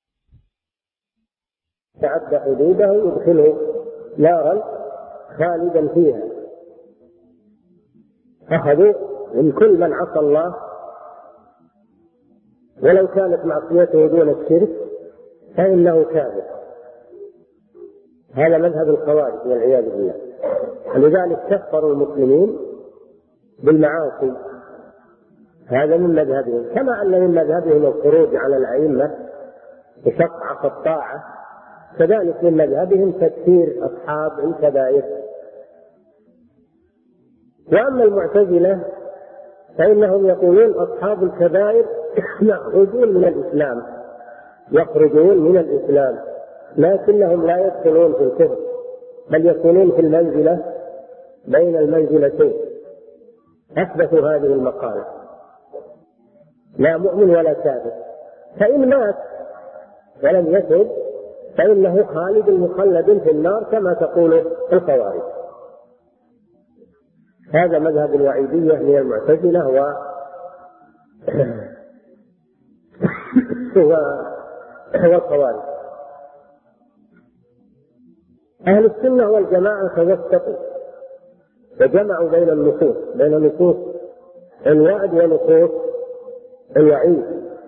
تعدى حدوده يدخله نارا خالدا فيها. أخذوا من كل من عصى الله ولو كانت معصيته دون الشرك فإنه كافر. هذا مذهب الخوارج والعياذ بالله. ولذلك كفروا المسلمين بالمعاصي. هذا من مذهبهم، كما أن من مذهبهم الخروج على الأئمة بشق الطاعة، كذلك من مذهبهم تكفير أصحاب الكبائر. وأما المعتزلة فإنهم يقولون أصحاب الكبائر يخرجون من الإسلام يخرجون من الإسلام لكنهم لا يدخلون في الكفر، بل يكونون في المنزلة بين المنزلتين. أثبتوا هذه المقالة، لا مؤمن ولا كافر، فإن مات ولم يتب فإنه خالد مخلد في النار كما تقول الخوارج. هذا مذهب الوعيدية من المعتزلة و والخوارج. أهل السنة والجماعة توسطوا وجمعوا بين النصوص بين نصوص الوعد ونصوص الوعيد،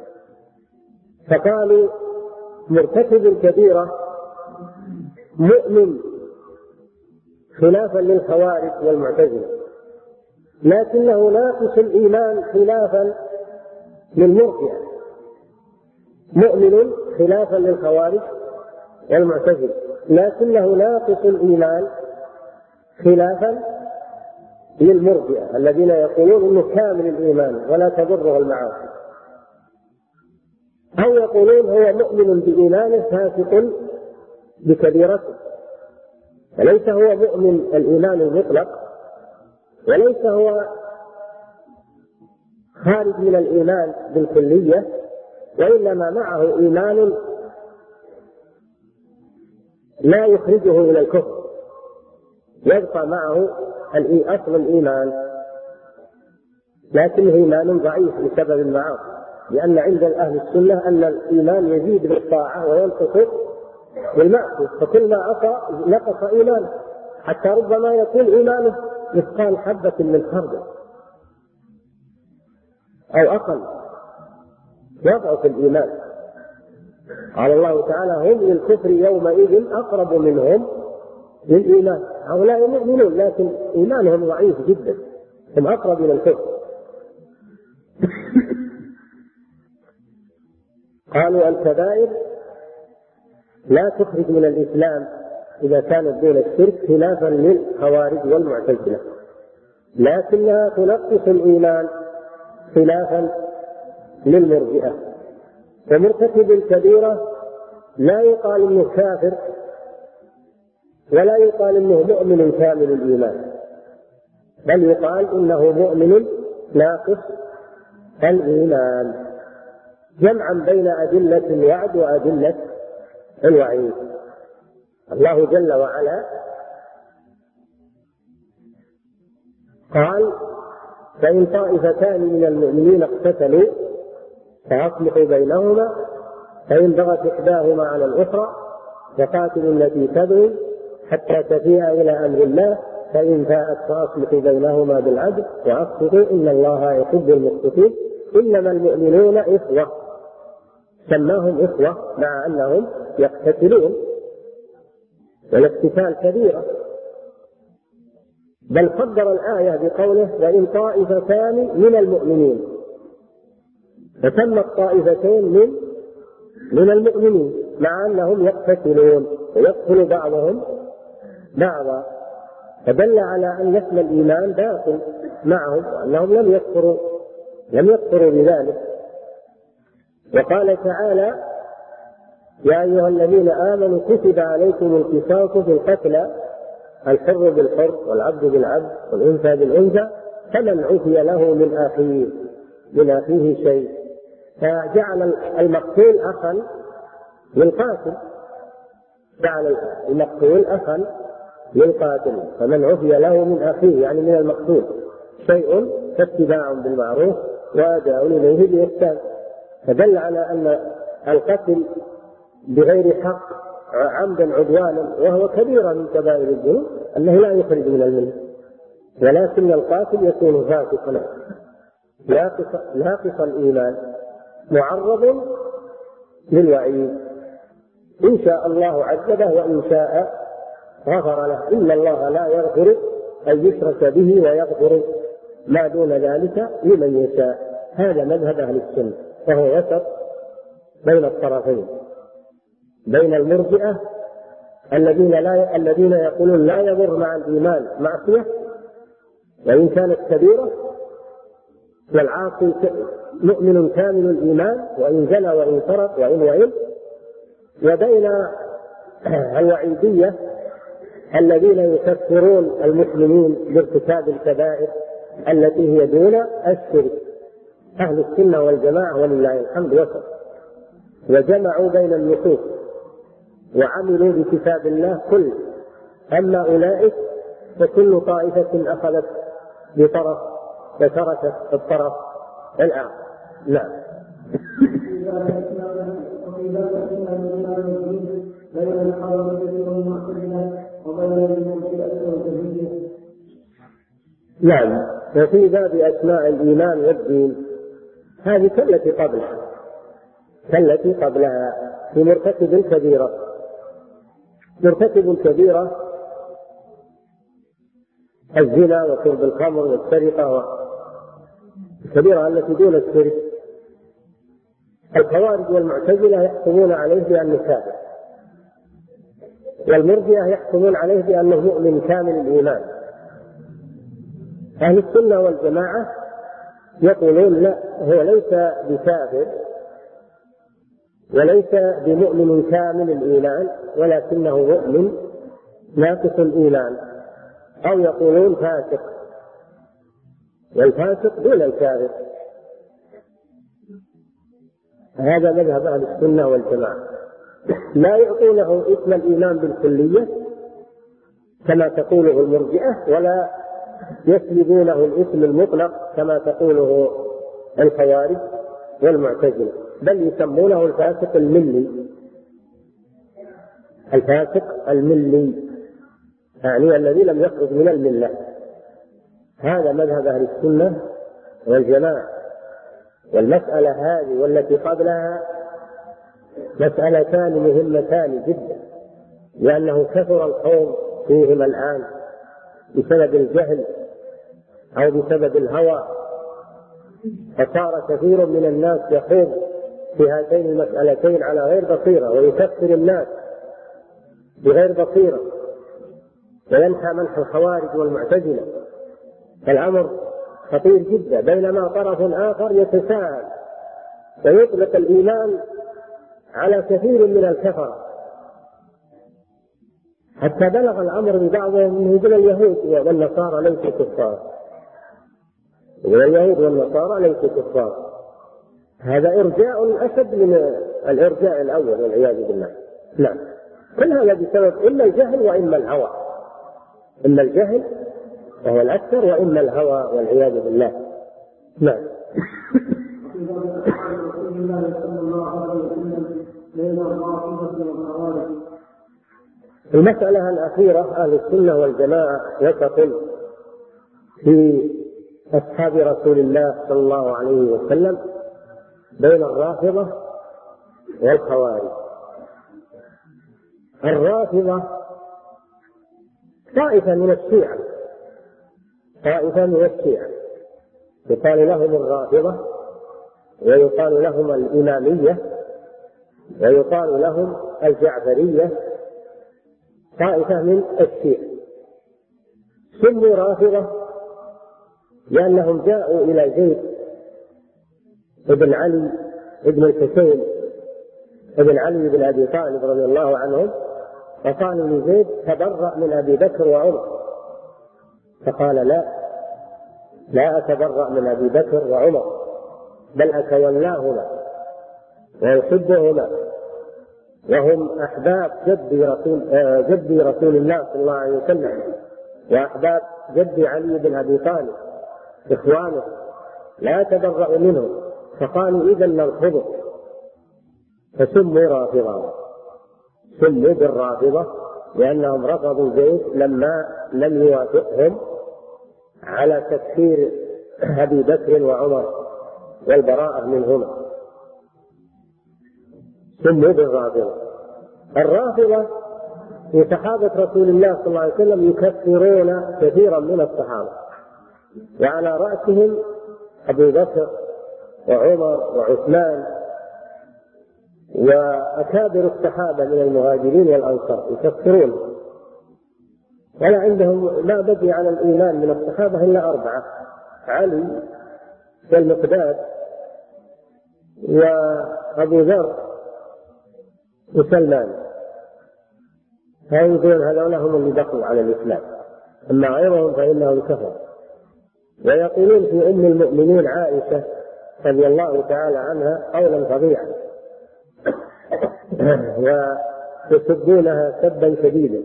فقالوا مرتكب الكبيرة مؤمن خلافا للخوارج والمعتزلة، لكنه ناقص الإيمان خلافا للمرجئة. مؤمن خلافا للخوارج والمعتزلة لكنه ناقص الإيمان خلافا للمرجئة الذين يقولون إنه كامل الإيمان ولا تضره المعاصي، أو يقولون هو مؤمن بإيمانه فاسق بكبيرته، فليس هو مؤمن الإيمان المطلق وليس هو خارج من الإيمان بالكلية، وإنما معه إيمان لا يخرجه إلى الكفر، يبقى معه أصل الإيمان لكنه إيمان ضعيف بسبب المعاصي، لأن عند أهل السنة أن الإيمان يزيد بالطاعة وينقص بالمعصية، فكل ما عصى نقص إيمانه، حتى ربما يكون إيمانه مثقال حبة من خردل أو أقل، يضعف الإيمان. قال الله تعالى هم للكفر يومئذ أقرب منهم للإيمان. هؤلاء مؤمنون لكن إيمانهم ضعيف جدا، هم أقرب من الكفر. قالوا الكبائر لا تخرج من الإسلام إذا كانت دون الشرك خلافا للخوارج والمعتزلة، لكنها تنقص الإيمان خلافا للمرجئة. ومرتكب الكبيرة لا يقال إنه كافر ولا يقال إنه مؤمن كامل الإيمان، بل يقال إنه مؤمن ناقص الإيمان، جمعا بين أدلة الوعد وأدلة الوعيد. الله جل وعلا قال فإن طائفتان من المؤمنين اقتتلوا فأصلحوا بينهما فإن بغت إحداهما على الأخرى فقاتلوا التي تبغي حتى تفيء إلى أمر الله فإن فاءت فأصلحوا بينهما بالعدل وأقسطوا إن الله يحب المقسطين إنما المؤمنون إخوة، سماهم إخوة مع أنهم يقتتلون، والاقتتال كبيرة، بل قدر الآية بقوله وإن طائفتان من المؤمنين، فسمى الطائفتين من من المؤمنين مع أنهم يقتتلون ويقتل بعضهم بعضا، فدل على أن اسم الإيمان داخل معهم وأنهم لم يكفروا لم يكفروا بذلك. وقال تعالى يا أيها الذين آمنوا كتب عليكم القصاص في القتلى الحر بالحر والعبد بالعبد والأنثى بالأنثى فمن عفي له من أخيه من أخيه شيء، فجعل المقتول أخا للقاتل، جعل المقتول أخا للقاتل، فمن عفي له من أخيه يعني من المقتول شيء فاتباع بالمعروف وأداء إليه بإحسان، فدل على أن القتل بغير حق عمدا عدوانا وهو كبيرة من كبائر الذنوب أنه لا يخرج من الملة، ولكن القاتل يكون فاسقا ناقص ناقص الإيمان معرض للوعيد، إن شاء الله عذبه وإن شاء غفر له، إن الله لا يغفر أن يشرك به ويغفر ما دون ذلك لمن يشاء. هذا مذهب أهل السنة، وهو وسط بين الطرفين، بين المرجئة الذين لا الذين يقولون لا يضر مع الإيمان معصية، وإن كانت كبيرة والعاصي مؤمن كامل الإيمان وإن زنى وإن سرق وإن وإن، وبين الوعيدية الذين يكفرون المسلمين بارتكاب الكبائر التي هي دون الشرك. أهل السنة والجماعة ولله الحمد وسط، وجمعوا بين النصوص وعملوا بكتاب الله كله. أما أولئك فكل طائفة أخذت بطرف وتركت الطرف الآخر. نعم. نعم. وفي باب أسماء الإيمان والدين هذه كالتي قبلها كالتي قبلها في مرتكب الكبيرة. مرتكب الكبيرة الزنا وشرب الخمر والسرقة الكبيرة التي دون الشرك. الخوارج والمعتزلة يحكمون عليه بأنه كافر، والمرجئة يحكمون عليه بأنه مؤمن كامل الإيمان. أهل السنة والجماعة يقولون لا، هو ليس بكافر وليس بمؤمن كامل الإيمان، ولكنه مؤمن ناقص الإيمان، أو يقولون فاسق، والفاسق دون الكافر. هذا مذهب أهل السنة والجماعة. لا يعطونه اسم الإيمان بالكلية كما تقوله المرجئة، ولا يسلبونه الاسم المطلق كما تقوله الخوارج والمعتزلة، بل يسمونه الفاسق الملي. الفاسق الملي يعني الذي لم يخرج من الملة. هذا مذهب أهل السنة والجماعة. والمسألة هذه والتي قبلها مسألتان مهمتان جدا، لأنه كثر القوم فيهم الآن بسبب الجهل أو بسبب الهوى، فصار كثير من الناس يخوض في هاتين المسألتين على غير بصيرة، ويكفر الناس بغير بصيرة، وينحى منح الخوارج والمعتزلة. فالأمر خطير جدا. بينما طرف آخر يتساهل ويطلق الإيمان على كثير من الكفرة، حتى بلغ الأمر ببعضهم أنه يقول اليهود والنصارى ليسوا كفار، يقول اليهود والنصارى ليسوا كفار. هذا إرجاء أشد من الإرجاء الأول والعياذ بالله. نعم. كل هذا بسبب إما الجهل وإما الهوى، إما الجهل وهو الأكثر وإما الهوى والعياذ بالله. نعم. المسألة الأخيرة أهل السنة والجماعة وسط في أصحاب رسول الله صلى الله عليه وسلم بين الرافضة والخوارج. الرافضة طائفة من الشيعة طائفة من الشيعة يقال لهم الرافضة، ويقال لهم الإمامية، ويقال لهم الجعفرية. طائفة من الشيعة سموا رافضة لأنهم جاءوا إلى زيد ابن علي ابن الحسين ابن علي بن أبي طالب رضي الله عنهم، فقالوا لزيد تبرأ من أبي بكر وعمر، فقال لا لا أتبرأ من أبي بكر وعمر، بل أتولاهما ويحبهما، وهم أحباب جدي رسول, جدي رسول الله صلى الله عليه وسلم، وأحباب جدي علي بن أبي طالب إخوانه، لا أتبرأ منهم. فقالوا إذا نرفضه، فسموا رافضة. سموا بالرافضة لأنهم رفضوا زيد لما لم يوافقهم على تكفير أبي بكر وعمر والبراءة منهما. سموا بالرافضة. الرافضة في صحابة رسول الله صلى الله عليه وسلم يكفرون كثيرا من الصحابة، وعلى رأسهم أبو بكر وعمر وعثمان وأكابر الصحابة من المهاجرين والأنصار يكفرون. ولا عندهم ما بقي على الإيمان من الصحابة إلا أربعة: علي والمقداد وأبو ذر وسلمان. هؤلاء هذول هم اللي بقوا على الإسلام، أما غيرهم فإنهم كفروا. ويقولون في أم المؤمنين عائشة رضي الله تعالى عنها قولا فظيعا ويسبونها سبا شديدا،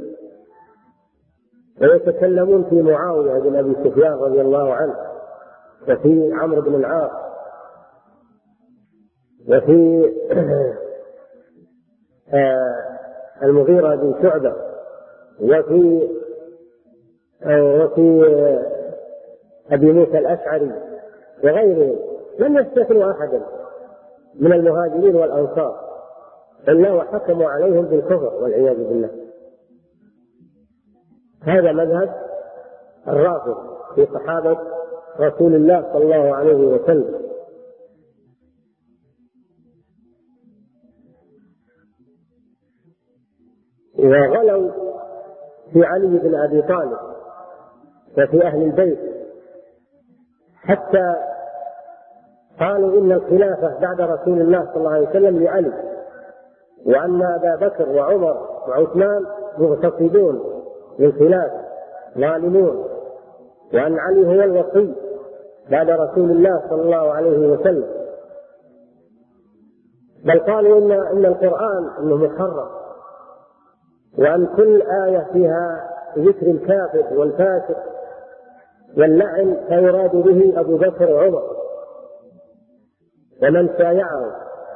ويتكلمون في معاوية بن أبي سفيان رضي الله عنه، وفي عمرو بن العاص، وفي المغيرة بن شعبة، وفي وفي أبي موسى الأشعري وغيرهم. لم يستثنوا أحدا من المهاجرين والأنصار إلا وحكموا عليهم بالكفر والعياذ بالله. هذا مذهب الرافض في صحابة رسول الله صلى الله عليه وسلم. وغلوا في علي بن أبي طالب وفي أهل البيت، حتى قالوا إن الخلافة بعد رسول الله صلى الله عليه وسلم لعلي، وأن أبا بكر وعمر وعثمان مغتصبون للخلافة ظالمون، وأن علي هو الوصي بعد رسول الله صلى الله عليه وسلم. بل قالوا إن, إن القرآن إنه محرم، وأن كل آية فيها ذكر الكافر والفاسق واللعن فيراد به أبو بكر وعمر ومن شايعهم.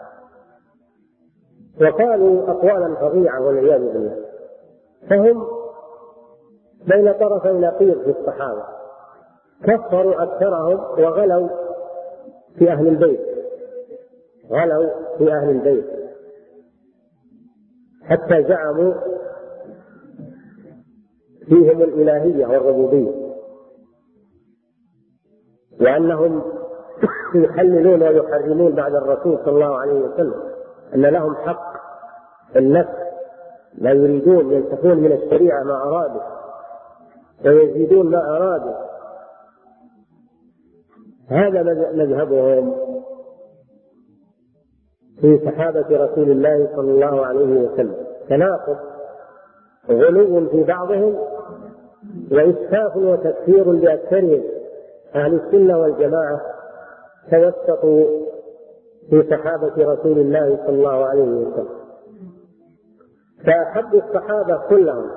وقالوا أقوالا فظيعة والعياذ بالله. فهم بين طرفي نقيض في الصحابة، كفروا أكثرهم وغلوا في أهل البيت، غلوا في أهل البيت حتى زعموا فيهم الإلهية والربوبية، وأنهم يحللون ويحرمون بعد الرسول صلى الله عليه وسلم، أن لهم حق النفس، لا يريدون ينتفون من الشريعة ما أرادوا ويزيدون ما أرادوا. هذا مذهبهم في صحابة رسول الله صلى الله عليه وسلم، تناقض، غلو في بعضهم وإسفاف وتكفير لأكثرهم. أهل السنة والجماعة توسطوا في صحابة رسول الله صلى الله عليه وسلم، فأحب الصحابة كلهم،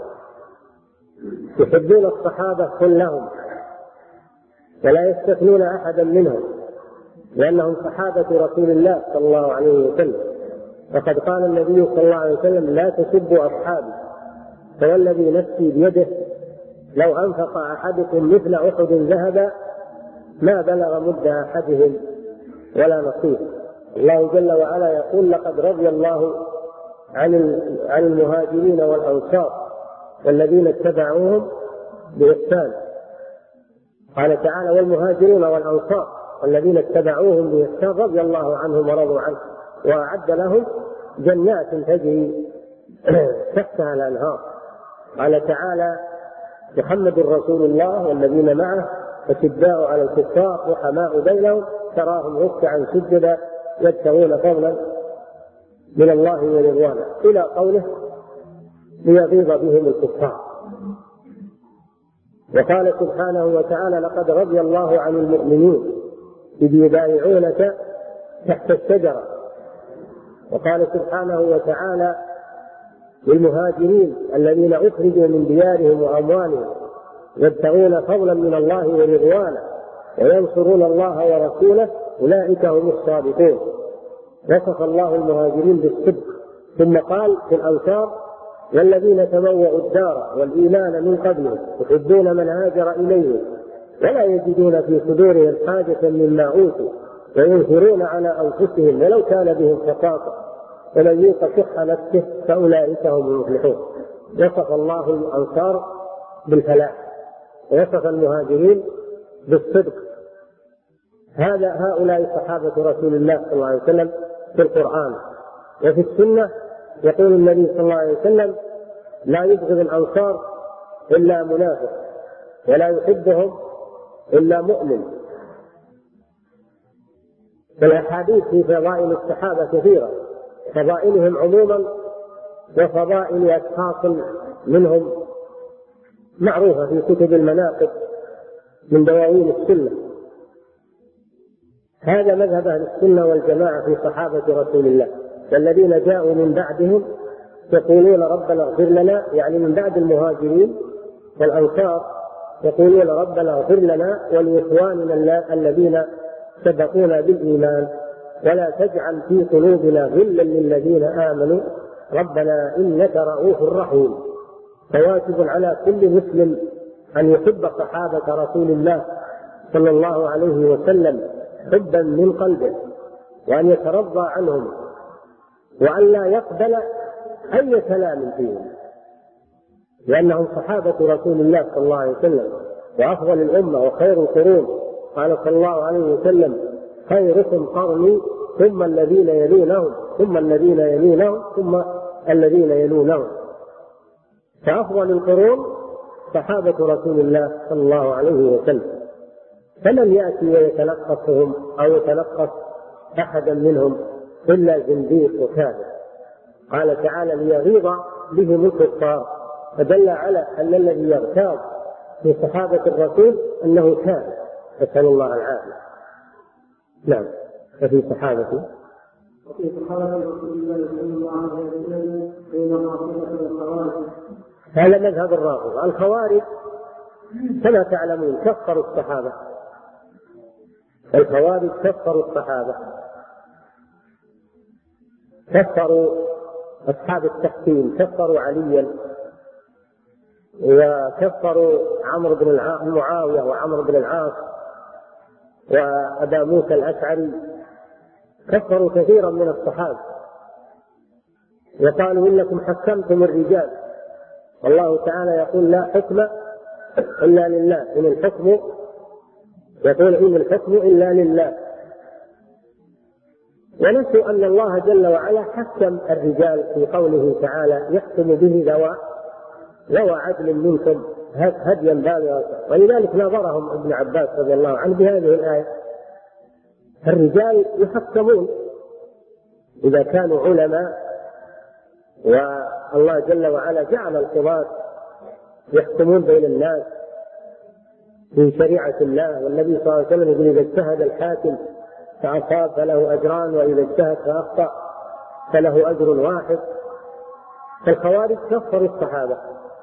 يحبون الصحابة كلهم ولا يستثنون أحدا منهم، لأنهم صحابة رسول الله صلى الله عليه وسلم. وقد قال النبي صلى الله عليه وسلم: لا تسبوا أصحابي، فوالذي نفسي بيده لو أنفق أحدكم مثل أحد ذهبا ما بلغ مد أحدهم ولا نصيبه. الله جل وعلا يقول: لقد رضي الله عن عن المهاجرين والأنصار والذين اتبعوهم بإحسان. قال تعالى: والمهاجرون والأنصار والذين اتبعوهم بإحسان رضي الله عنهم ورضوا عنه وأعد لهم جنات تجري تحتها الأنهار. قال تعالى: محمد رسول الله والذين معه أشداء على الكفار رحماء بينهم تراهم ركعا سجدا يبتغون فضلا من الله ورضوانه، إلى قوله: ليغيظ بهم الكفار. وقال سبحانه وتعالى: لقد رضي الله عن المؤمنين إذ يبايعونك تحت الشجرة. وقال سبحانه وتعالى للمهاجرين الذين أخرجوا من ديارهم وأموالهم يبتغون فضلا من الله ورضوانه وينصرون الله ورسوله أولئك هم الصادقون. وصف الله المهاجرين بالصدق، ثم قال في الأنصار: والذين تبوأوا الدار والإيمان من قبلهم يحبون من هاجر إليهم ولا يجدون في صدورهم حاجة مما أوتوا وينكرون على أنفسهم ولو كان بهم خصاصة ومن يوق شح نفسه فأولئك هم المفلحون. وصف الله الأنصار بالفلاح ووصف المهاجرين بالصدق. هذا هؤلاء صحابة رسول الله صلى الله عليه وسلم في القرآن. وفي السنة يقول النبي صلى الله عليه وسلم: لا يبغض الأنصار إلا منافق، ولا يحبهم إلا مؤمن. الأحاديث في فضائل الصحابة كثيرة، فضائلهم عموما وفضائل أشخاص منهم معروفة في كتب المناقب من دواوين السنة. هذا مذهب أهل السنة والجماعة في صحابة رسول الله، والذين جاءوا من بعدهم يقولون ربنا اغفر لنا، يعني من بعد المهاجرين والأنصار يقولون ربنا اغفر لنا ولإخواننا الذين سبقونا بالإيمان ولا تجعل في قلوبنا غلا للذين آمنوا ربنا إنك رؤوف رحيم. فواجب على كل مسلم أن يحب صحابة رسول الله صلى الله عليه وسلم حبا من قلبه، وأن يترضى عنهم، وأن لا يقبل أي كلام فيهم، لأنهم صحابة رسول الله صلى الله عليه وسلم وأفضل الأمة وخير القرون. قال صلى الله عليه وسلم خيركم قرني ثم الذين يلونهم ثم الذين يلونهم ثم الذين يلونهم. فأفضل القرون صحابة رسول الله صلى الله عليه وسلم، فلم يأتي ويتلقفهم أو يتلقف أحدا منهم إلا زنديق وكافر. قال تعالى ليغيظ بهم الكفار، فدل على أن الذي يغتاظ في صحابة الرسول أنه كافر، نسأل الله العافية. نعم. وفي صحابته وفي صحابة رسول الله صلى الله عليه وسلم بين الرافضة والخوارج. هذا مذهب الرافضة. الخوارج كما تعلمون كفروا الصحابة، الخوارج كفروا الصحابة، كفروا أصحاب التحكيم، كفروا عليا وكفروا عمرو بن معاوية وعمرو بن العاص وأبا موسى الأشعري، كفروا كثيرا من الصحابة وقالوا إنكم حكمتم الرجال، والله تعالى يقول لا حكم إلا لله، إن الحكم يقول إن الحكم إلا لله. ونسوا أن الله جل وعلا حكم الرجال في قوله تعالى يحكم به ذوى ذوى عدل منكم هديا بالغا، ولذلك ناظرهم ابن عباس رضي الله عنه بهذه الآية. الرجال يحكمون إذا كانوا علماء، والله جل وعلا جعل القضاة يحكمون بين الناس في شريعة الله، والنبي صلى الله عليه وسلم يقول إذا اجتهد الحاكم فأصاب فله أجران، وإذا اجتهد فأخطأ فله أجر واحد. فالخوارج كفروا الصحابة،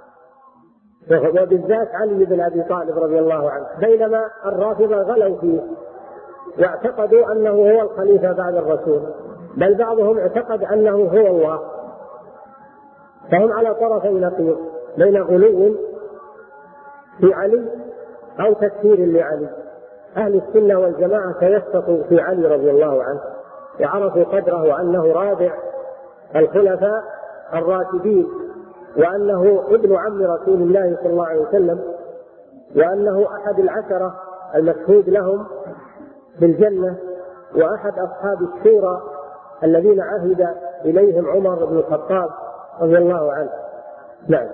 وبالذات علي بن أبي طالب رضي الله عنه، بينما الرافضة غلوا فيه واعتقدوا أنه هو الخليفة بعد الرسول، بل بعضهم اعتقد أنه هو الله. فهم على طرفي نقيض بين غلو في علي أو تكفير لعلي. أهل السنة والجماعة تيسقوا في علي رضي الله عنه وعرفوا قدره وأنه رابع الخلفاء الراشدين، وأنه ابن عم رسول الله صلى الله عليه وسلم، وأنه أحد العشرة المشهود لهم بالجنة، وأحد أصحاب الشورى الذين عهد إليهم عمر بن الخطاب رضي الله عنه. نعم.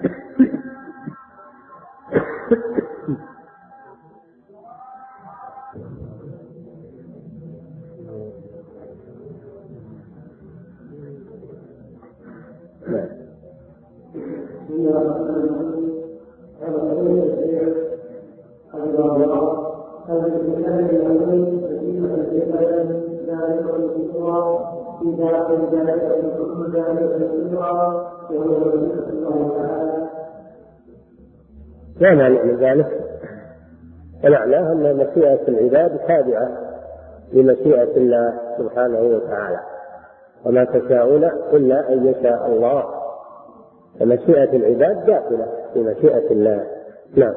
لا معنى لذلك، ومعناه أن مشيئة العباد تابعة لمشيئة الله سبحانه وتعالى، وما تشاءون إلا أن يشاء الله، فمشيئة العباد داخلة في مشيئة الله. نعم.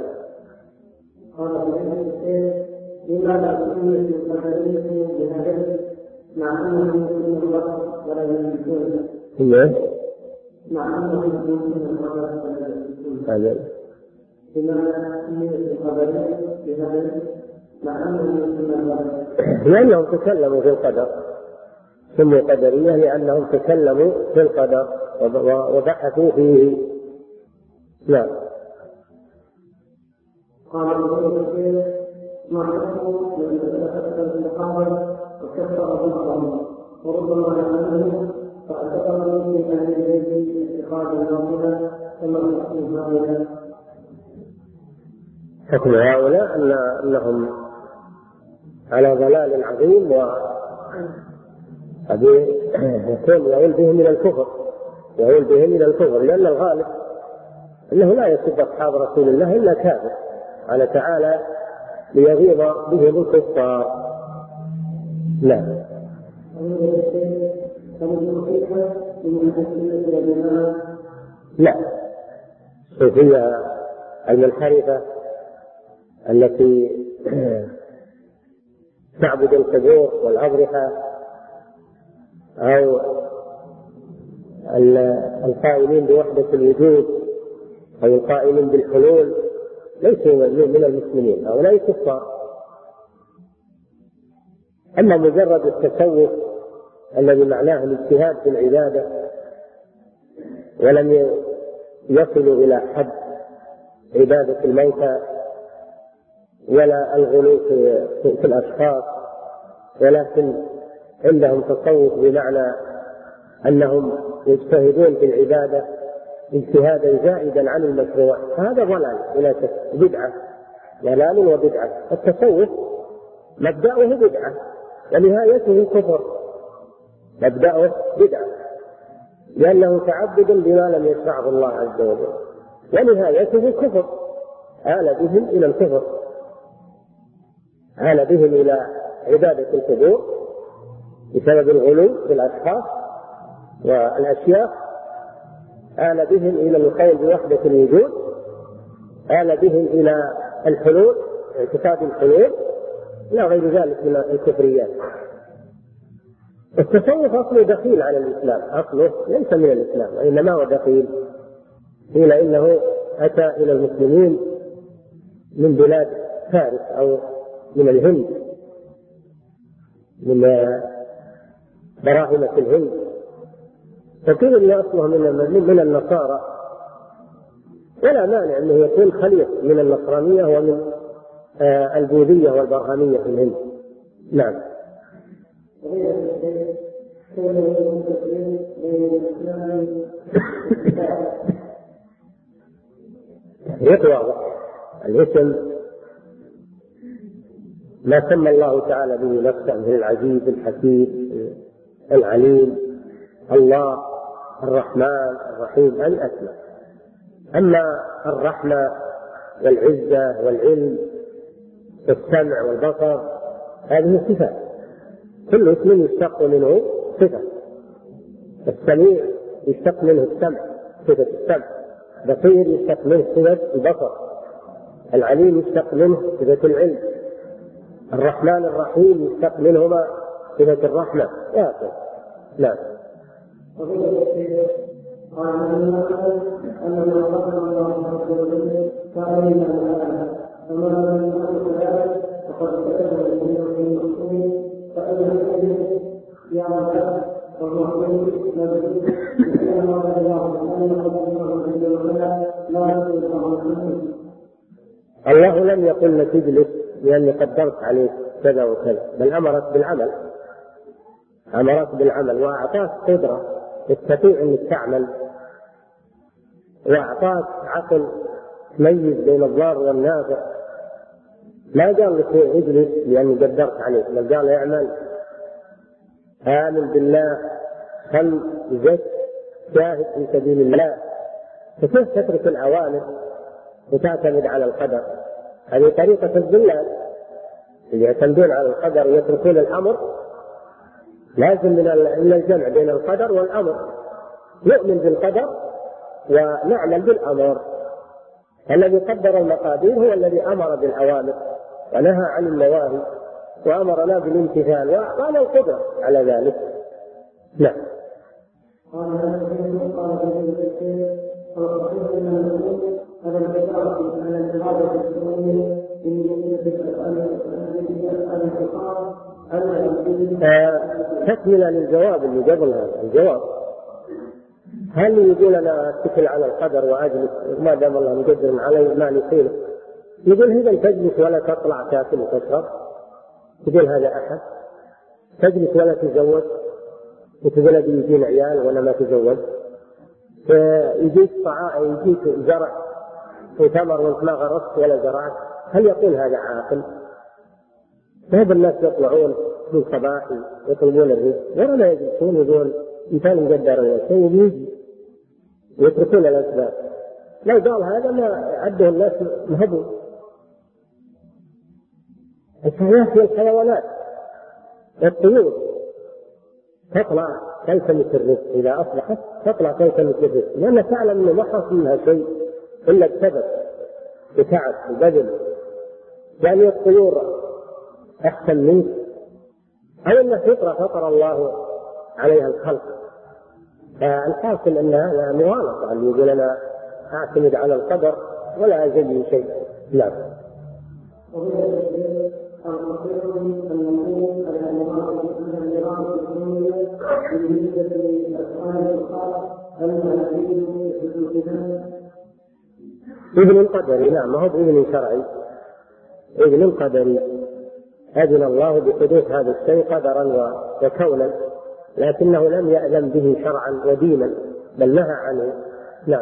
لماذا تكون القدرية بهذا مع أنهم يكونون الوقت ولا يملكون؟ مع أنهم يكونون الوقت ولا يملكون. هذا لماذا تكون القدرية بهذا مع أنهم يكونون الوقت؟ لأنهم تكلموا في القدر، سموا قدرية لأنهم تكلموا في القدر وبحثوا فيه. نعم. قال ابن كثير ما حكم من تكفر بالمقابل وكفر بالمقابل وربما يعلمه فاعتقد من اهل البيت اتخاذ النافله كما يحكم هؤلاء. حكم هؤلاء أن أنهم على ضلال عظيم، وهذه يكون يؤول بهم إلى الكفر يؤول بهم إلى الكفر لأن الغالب أنه لا يسب أصحاب رسول الله إلا كافر، قال تعالى ليغيظ بهم الكفار. لا لا الصوفية المنحرفة التي تعبد القبور والأضرحة أو القائلين بوحدة الوجود أو القائلين بالحلول ليسوا من المسلمين أو لا كفار. أما مجرد التصوف الذي معناه الاجتهاد في العبادة ولم يصلوا إلى حد عبادة الموتى ولا الغلو في الأشخاص، ولكن عندهم تصوف بمعنى أنهم يجتهدون في العبادة اجتهادا زائدا عن المشروع، فهذا ضلال ولا شك، بدعة، ضلال وبدعة. التصوف مبدأه بدعة ونهايته كفر، مبدأه بدعة لأنه تعبد بما لم يشرعه الله عز وجل، ونهايته كفر، آل بهم إلى الكفر، آل بهم إلى عبادة القبور بسبب الغلو في الأشخاص والأشياء، آل بهم إلى القول بوحدة الوجود، آل بهم إلى الحلول، اعتقاد الحلول، لا غير ذلك من الكفريات. التصوف أصله دخيل على الإسلام، أصله ليس من الإسلام وإنما هو دخيل، قيل إنه أتى إلى المسلمين من بلاد فارس أو من الهند، من براهمة الهند، فقيل إن أصله من, من النصارى، ولا مانع أنه يكون خليط من النصرانية ومن آه البوذية والبرهامية في الهند. نعم. يطوى الاسم ما سمى الله تعالى به نفسه من العزيز الحكيم العليم الله الرحمن الرحيم، هذه أسماء. أما الرحمة والعزة والعلم والسمع والبصر هذه صفات، كل اسم يشتق منه صفة. السميع يشتق منه السمع، صفة السمع. بصير يشتق منه صفة البصر. العليم يشتق منه صفة العلم. الرحمن الرحيم يشتق منهما صفة الرحمة. يا أخي لا. قال أن أنه قدر الله عز وجل فعلينا الآن فما لم يكن ذلك فقد كتب الجميع في المسلمين فأين الحديث يعمل والمحمد نبي لأن الله أن قدر الله جل وعلا لا يقدر. الله لم يقل لك اجلس لأني قدرت عليك كذا وكذا، بل أمرك بالعمل، أمرك بالعمل وأعطاك قدرة تستطيع أن تعمل، وأعطاك عقل تميز بين الضار والنافع. ما قال لك اجلس لأني قدرت عليك، بل قال اعمل، آمن بالله، خل زك، جاهد في سبيل الله. فكيف تترك الأوامر وتعتمد على القدر؟ هذه طريقة الضلال اللي يعتمدون على القدر ويتركون الأمر. لازم من الجمع بين القدر والأمر، نؤمن بالقدر ونعمل بالأمر. الذي قدر المقادير هو الذي أمر بالأوامر ونهى عن النواهي وأمرنا بالامتثال وأعطانا القدرة على ذلك. نعم. قال هذا قال في فالصحيح أن نقول هذا الكتاب أن الإرادة السنية تكملة للجواب اللي قبل هذا الجواب. هل يقول أنا أتكل على القدر وأجلس ما دام الله مقدر علي ما نصير؟ يقول إذا تجلس ولا تطلع تاكل وتشرب، يقول هذا أحد؟ تجلس ولا تزوج وتقول أبي يجين عيال ولا ما تزوج، يجيك طعام يجيك زرع وثمر وانت ما غرست ولا زرعت، هل يقول هذا عاقل؟ هذا الناس يطلعون في الصباح يطلبون الرزق ولا يجلسون يقول إنسان مقدر ولا شيء يجي ويتركون الأسباب. لو قال هذا ما عده الناس مهبوا. الحياة هي الحيوانات، الطيور تطلع تلتمس الرزق، إذا أصبحت تطلع تلتمس الرزق لأنها تعلم أنه ما حصل منها شيء إلا بسبب بتعب وبذل. يعني الطيور أحسن منك أو أن فطرة فطر الله عليها الخلق. فالحاصل أنها مغالطة اللي يقول أنا أعتمد على القدر ولا أزل شيء. لا. ابن القدري، نعم، ما هو ابن شرعي، ابن القدري أذن الله بحدوث هذا الشيء قدرا وكونا، لكنه لم يأذن به شرعا ودينا بل نهى عنه. نعم.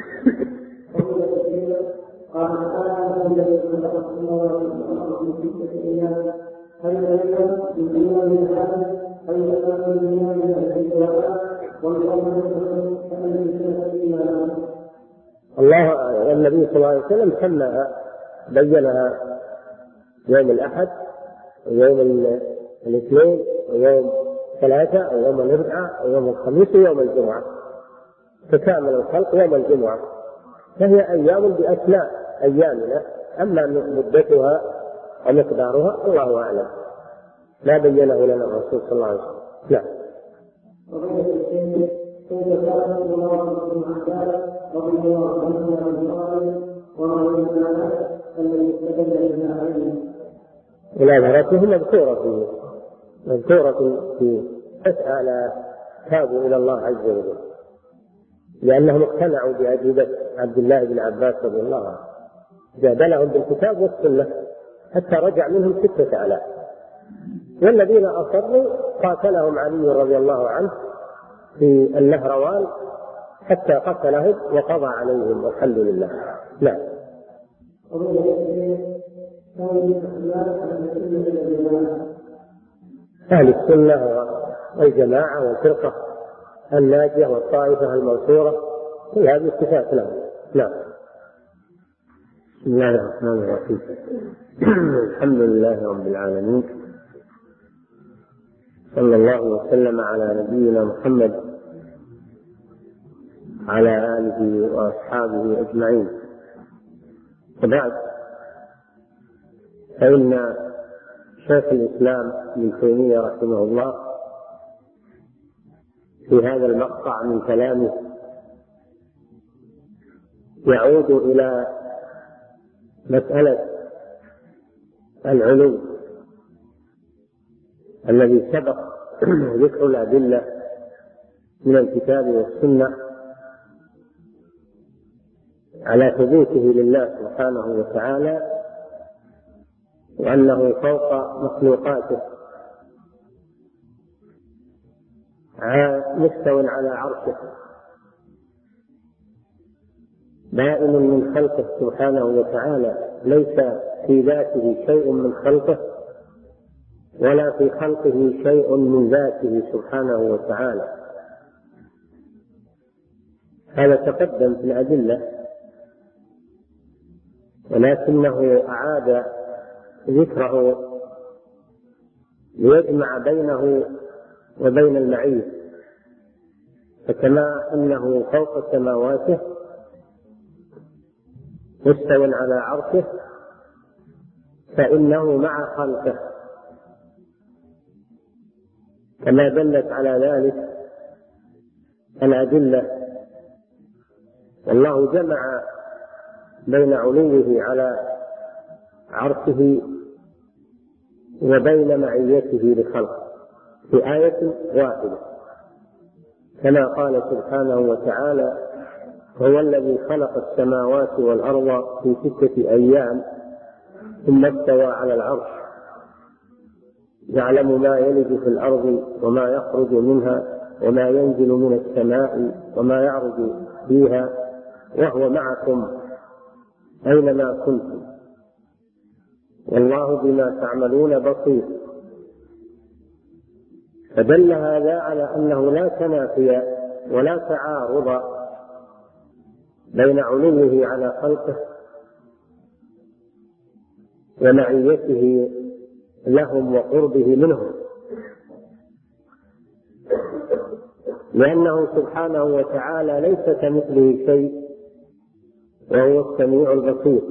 قال تعالى الذي خلق السماوات والارض في سته ايام هل يعلم من ايام هذا هل يعلم من ايام هذا الله. والنبي صلى الله عليه وسلم سماها بينها يوم الاحد ويوم الاثنين ويوم ثلاثه ويوم الاربعاء ويوم الخميس ويوم الجمعه، تكامل الخلق يوم الجمعه، فهي أيام بأسماء أيامنا، أما مدتها ومقدارها الله أعلم، لا بينه لنا الرسول صلى الله عليه وسلم. نعم. مناظرته مذكورة في مذكورة في أسئلة تابوا إلى الله عز وجل، لأنهم اقتنعوا بأجوبة عبد الله بن عباس رضي الله عنه، جادلهم بالكتاب والسنة حتى رجع منهم ستة آلاف، والذين أصروا قاتلهم علي رضي الله عنه في النهروان حتى قتلهم وقضى عليهم والحمد لله. نعم. أهل السنة والجماعة والفرقة الناجية والطائفة المنصورة كل هذه الصفات لهم. نعم. بسم الله الرحمن الرحيم. الحمد لله رب العالمين، صلى الله وسلم على نبينا محمد على آله وأصحابه أجمعين. وبعد، فإن شيخ الإسلام ابن تيمية رحمه الله في هذا المقطع من كلامه يعود إلى مسألة العلو الذي سبق ذكر الأدلة من الكتاب والسنة على ثبوته لله سبحانه وتعالى، وأنه فوق مخلوقاته مستوٍ على عرشه بائن من خلقه سبحانه وتعالى، ليس في ذاته شيء من خلقه ولا في خلقه شيء من ذاته سبحانه وتعالى. هذا تقدم في الأدلة، ولكنه أعاد ذكره ليجمع بينه وبين المعية، فكما أنه فوق سماواته مستوٍ على عرشه فإنه مع خلقه، كما دلت على ذلك الأدلة. والله جمع بين علوه على عرشه وبين معيته لخلقه في آية واحدة، كما قال سبحانه وتعالى: هو الذي خلق السماوات والأرض في ستة أيام ثم استوى على العرش يعلم ما يلج في الأرض وما يخرج منها وما ينزل من السماء وما يعرج فيها وهو معكم أينما كنتم والله بما تعملون بصير. فدل هذا على أنه لا تنافي ولا تعارض بين علوه على خلقه ومعيته لهم وقربه منهم، لأنه سبحانه وتعالى ليس كمثله شيء وهو السميع البصير،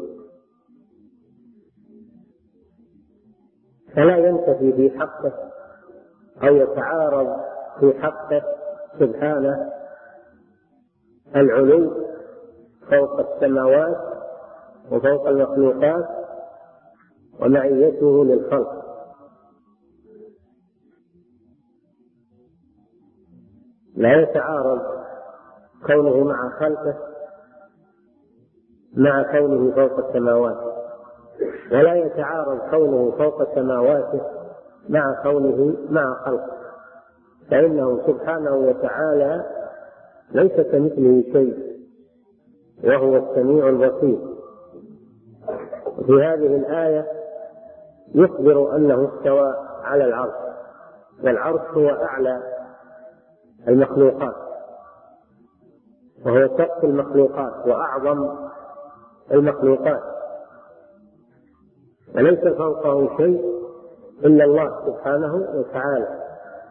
فلا ينتفي في حقه أو يتعارض في حقه سبحانه العلو فوق السماوات وفوق المخلوقات ومعيته للخلق. لا يتعارض كونه مع خلقه مع كونه فوق السماوات، ولا يتعارض كونه فوق سماواته مع كونه مع خلقه، فإنه سبحانه وتعالى ليس كمثله شيء وهو السميع البصير. في هذه الآية يخبر أنه استوى على العرش، والعرش هو أعلى المخلوقات وهو سقف المخلوقات وأعظم المخلوقات، وليس فوقه شيء إلا الله سبحانه وتعالى.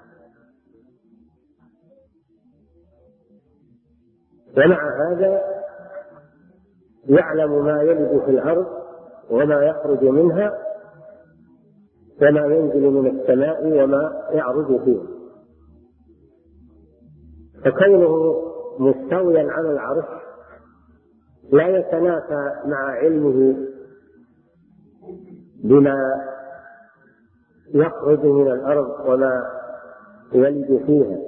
ومع هذا يعلم ما يلج في الأرض وما يخرج منها وما ينزل من السماء وما يعرج فيه، فكونه مستويا على العرش لا يتنافى مع علمه بما يخرج من الأرض وما يلج فيها،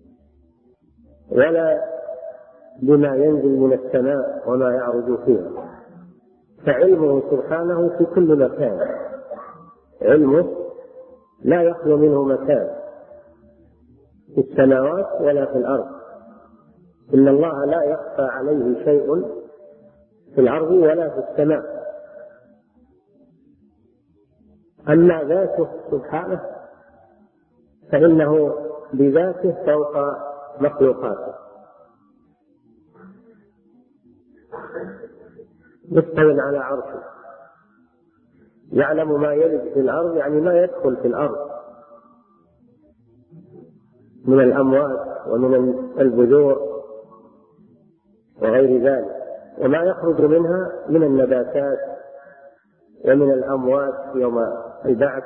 ولا بما ينزل من السماء وما يعرج فيها، فعلمه سبحانه في كل مكان، علمه لا يخلو منه مكان في السماوات ولا في الأرض، إن الله لا يخفى عليه شيء في الأرض ولا في السماء. أما ذاته سبحانه فإنه بذاته فوق مخلوقاته، مستوٍ على عرشه، يعلم ما يلج في الأرض يعني ما يدخل في الأرض من الأموات ومن البذور وغير ذلك، وما يخرج منها من النباتات ومن الأموات يوم البعث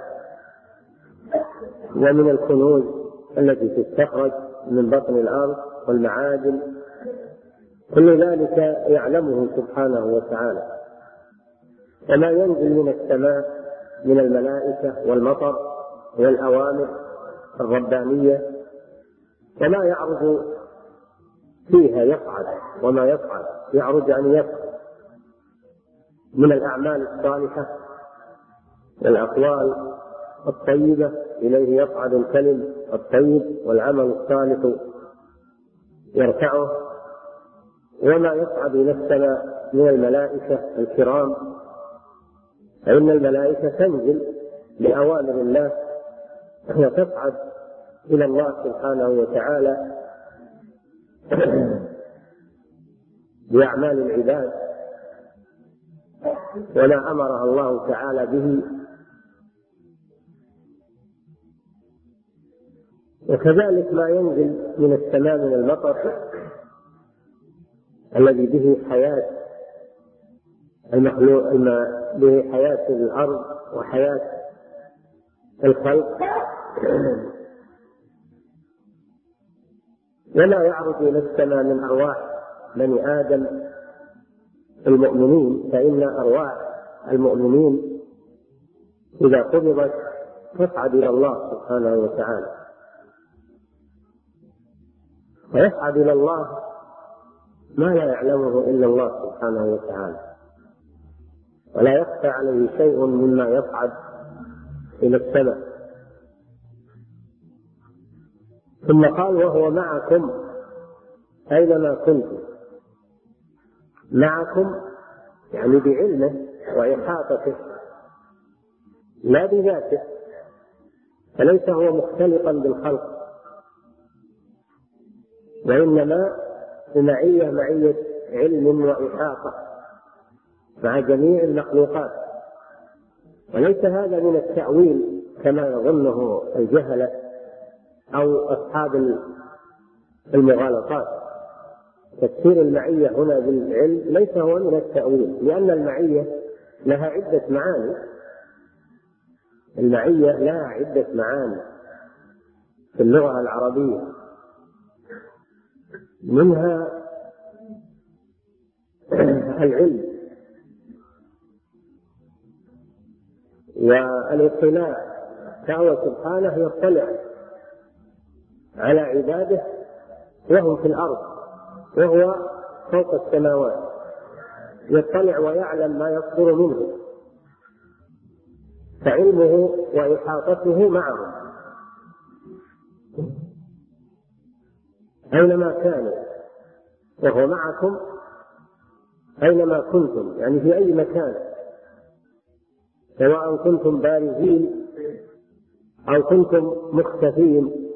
ومن الكنوز التي تستخرج من بطن الأرض والمعادن، كل ذلك يعلمه سبحانه وتعالى. وما ينزل من السماء من الملائكة والمطر والأوامر الربانية وما يعرج فيها يصعد، وما يصعد يعرج أن يصعد من الأعمال الصالحة والأقوال الطيبة، إليه يصعد الكلم الطيب والعمل الصالح يرفعه، وما يصعد إلى السماء من الملائكة الكرام، فإن الملائكة تنزل بأوامر الله وتصعد إلى الله سبحانه وتعالى بأعمال العباد وما أمرها الله تعالى به. وكذلك ما ينزل من السماء من المطر الذي به حياة المخلوق، به حياة الأرض وحياة الخلق، ولا يعرج إلى السماء من أرواح بني آدم المؤمنين، فإن أرواح المؤمنين إذا قبضت تصعد إلى الله سبحانه وتعالى، ويصعد إلى الله ما لا يعلمه إلا الله سبحانه وتعالى. ولا يخفى عليه شيء مما يصعد إلى السماء. ثم قال وهو معكم أينما كنتم. معكم يعني بعلمه وإحاطته لا بذاته، فليس هو مختلطا بالخلق، وإنما المعية معية علم وإحاطة مع جميع المخلوقات. وليس هذا من التأويل كما يظنه الجهلة أو أصحاب المغالطات. تفسير المعية هنا بالعلم ليس هو من التأويل، لأن المعية لها عدة معاني. المعية لها عدة معاني في اللغة العربية، منها العلم والاطلاع، فهو سبحانه يطلع على عباده وهم في الأرض وهو فوق السماوات، يطلع ويعلم ما يصدر منه، فعلمه وإحاطته معهم أينما كانوا، وهو معكم أينما كنتم، يعني في أي مكان، سواء كنتم بارزين أو كنتم مختفين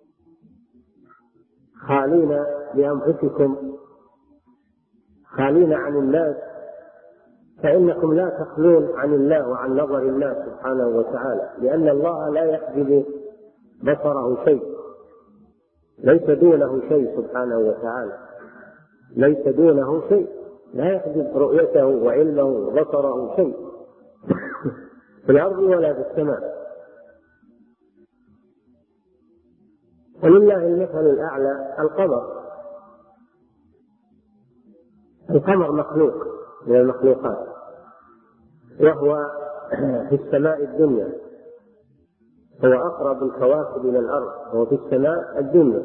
خالين بأنفسكم خالين عن الناس، فإنكم لا تخلون عن الله وعن نظر الله سبحانه وتعالى، لأن الله لا يحجب بصره شيء، ليس دونه شيء سبحانه وتعالى، ليس دونه شيء، لا يحجب رؤيته وعلمه وبصره شيء في الأرض ولا في السماء. ولله المثل الأعلى القمر. القمر مخلوق من المخلوقات، وهو في السماء الدنيا، هو أقرب الكواكب إلى الأرض، هو في السماء الدنيا.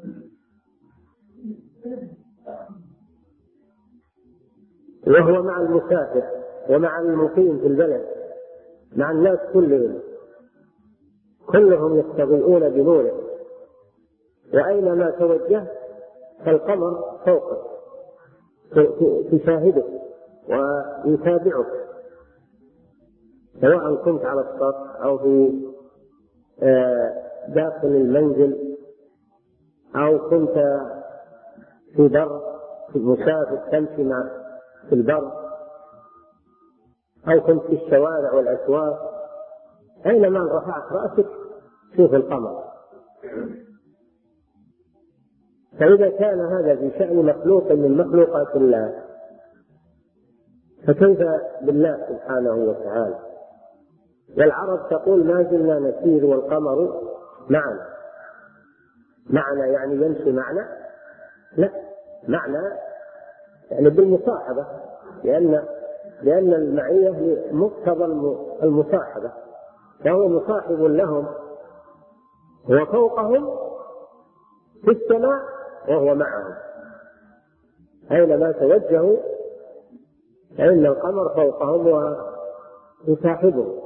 وهو مع المسافر ومع المقيم في البلد، مع الناس كلهم، كلهم يستضيئون بنوره، وأينما توجه فالقمر فوقه تشاهده ويتابعك، سواء كنت على السطح أو في داخل المنزل أو كنت في بر في مسافر تمشي مع في البر أو كنت في الشوارع والأسواق، أينما رفعت رأسك شوف القمر. فإذا كان هذا في شأن مخلوق من مخلوقات الله، فكيف بالله سبحانه وتعالى؟ والعرب تقول ما زلنا نسير والقمر معنا. معنا يعني يمشي معنا؟ لا، معنا يعني بالمصاحبة، لأن لأن المعية هي مقتضى المصاحبة، فهو مصاحب لهم، هو فوقهم في السماء وهو معهم، أينما توجهوا فإن القمر فوقهم ويصاحبهم.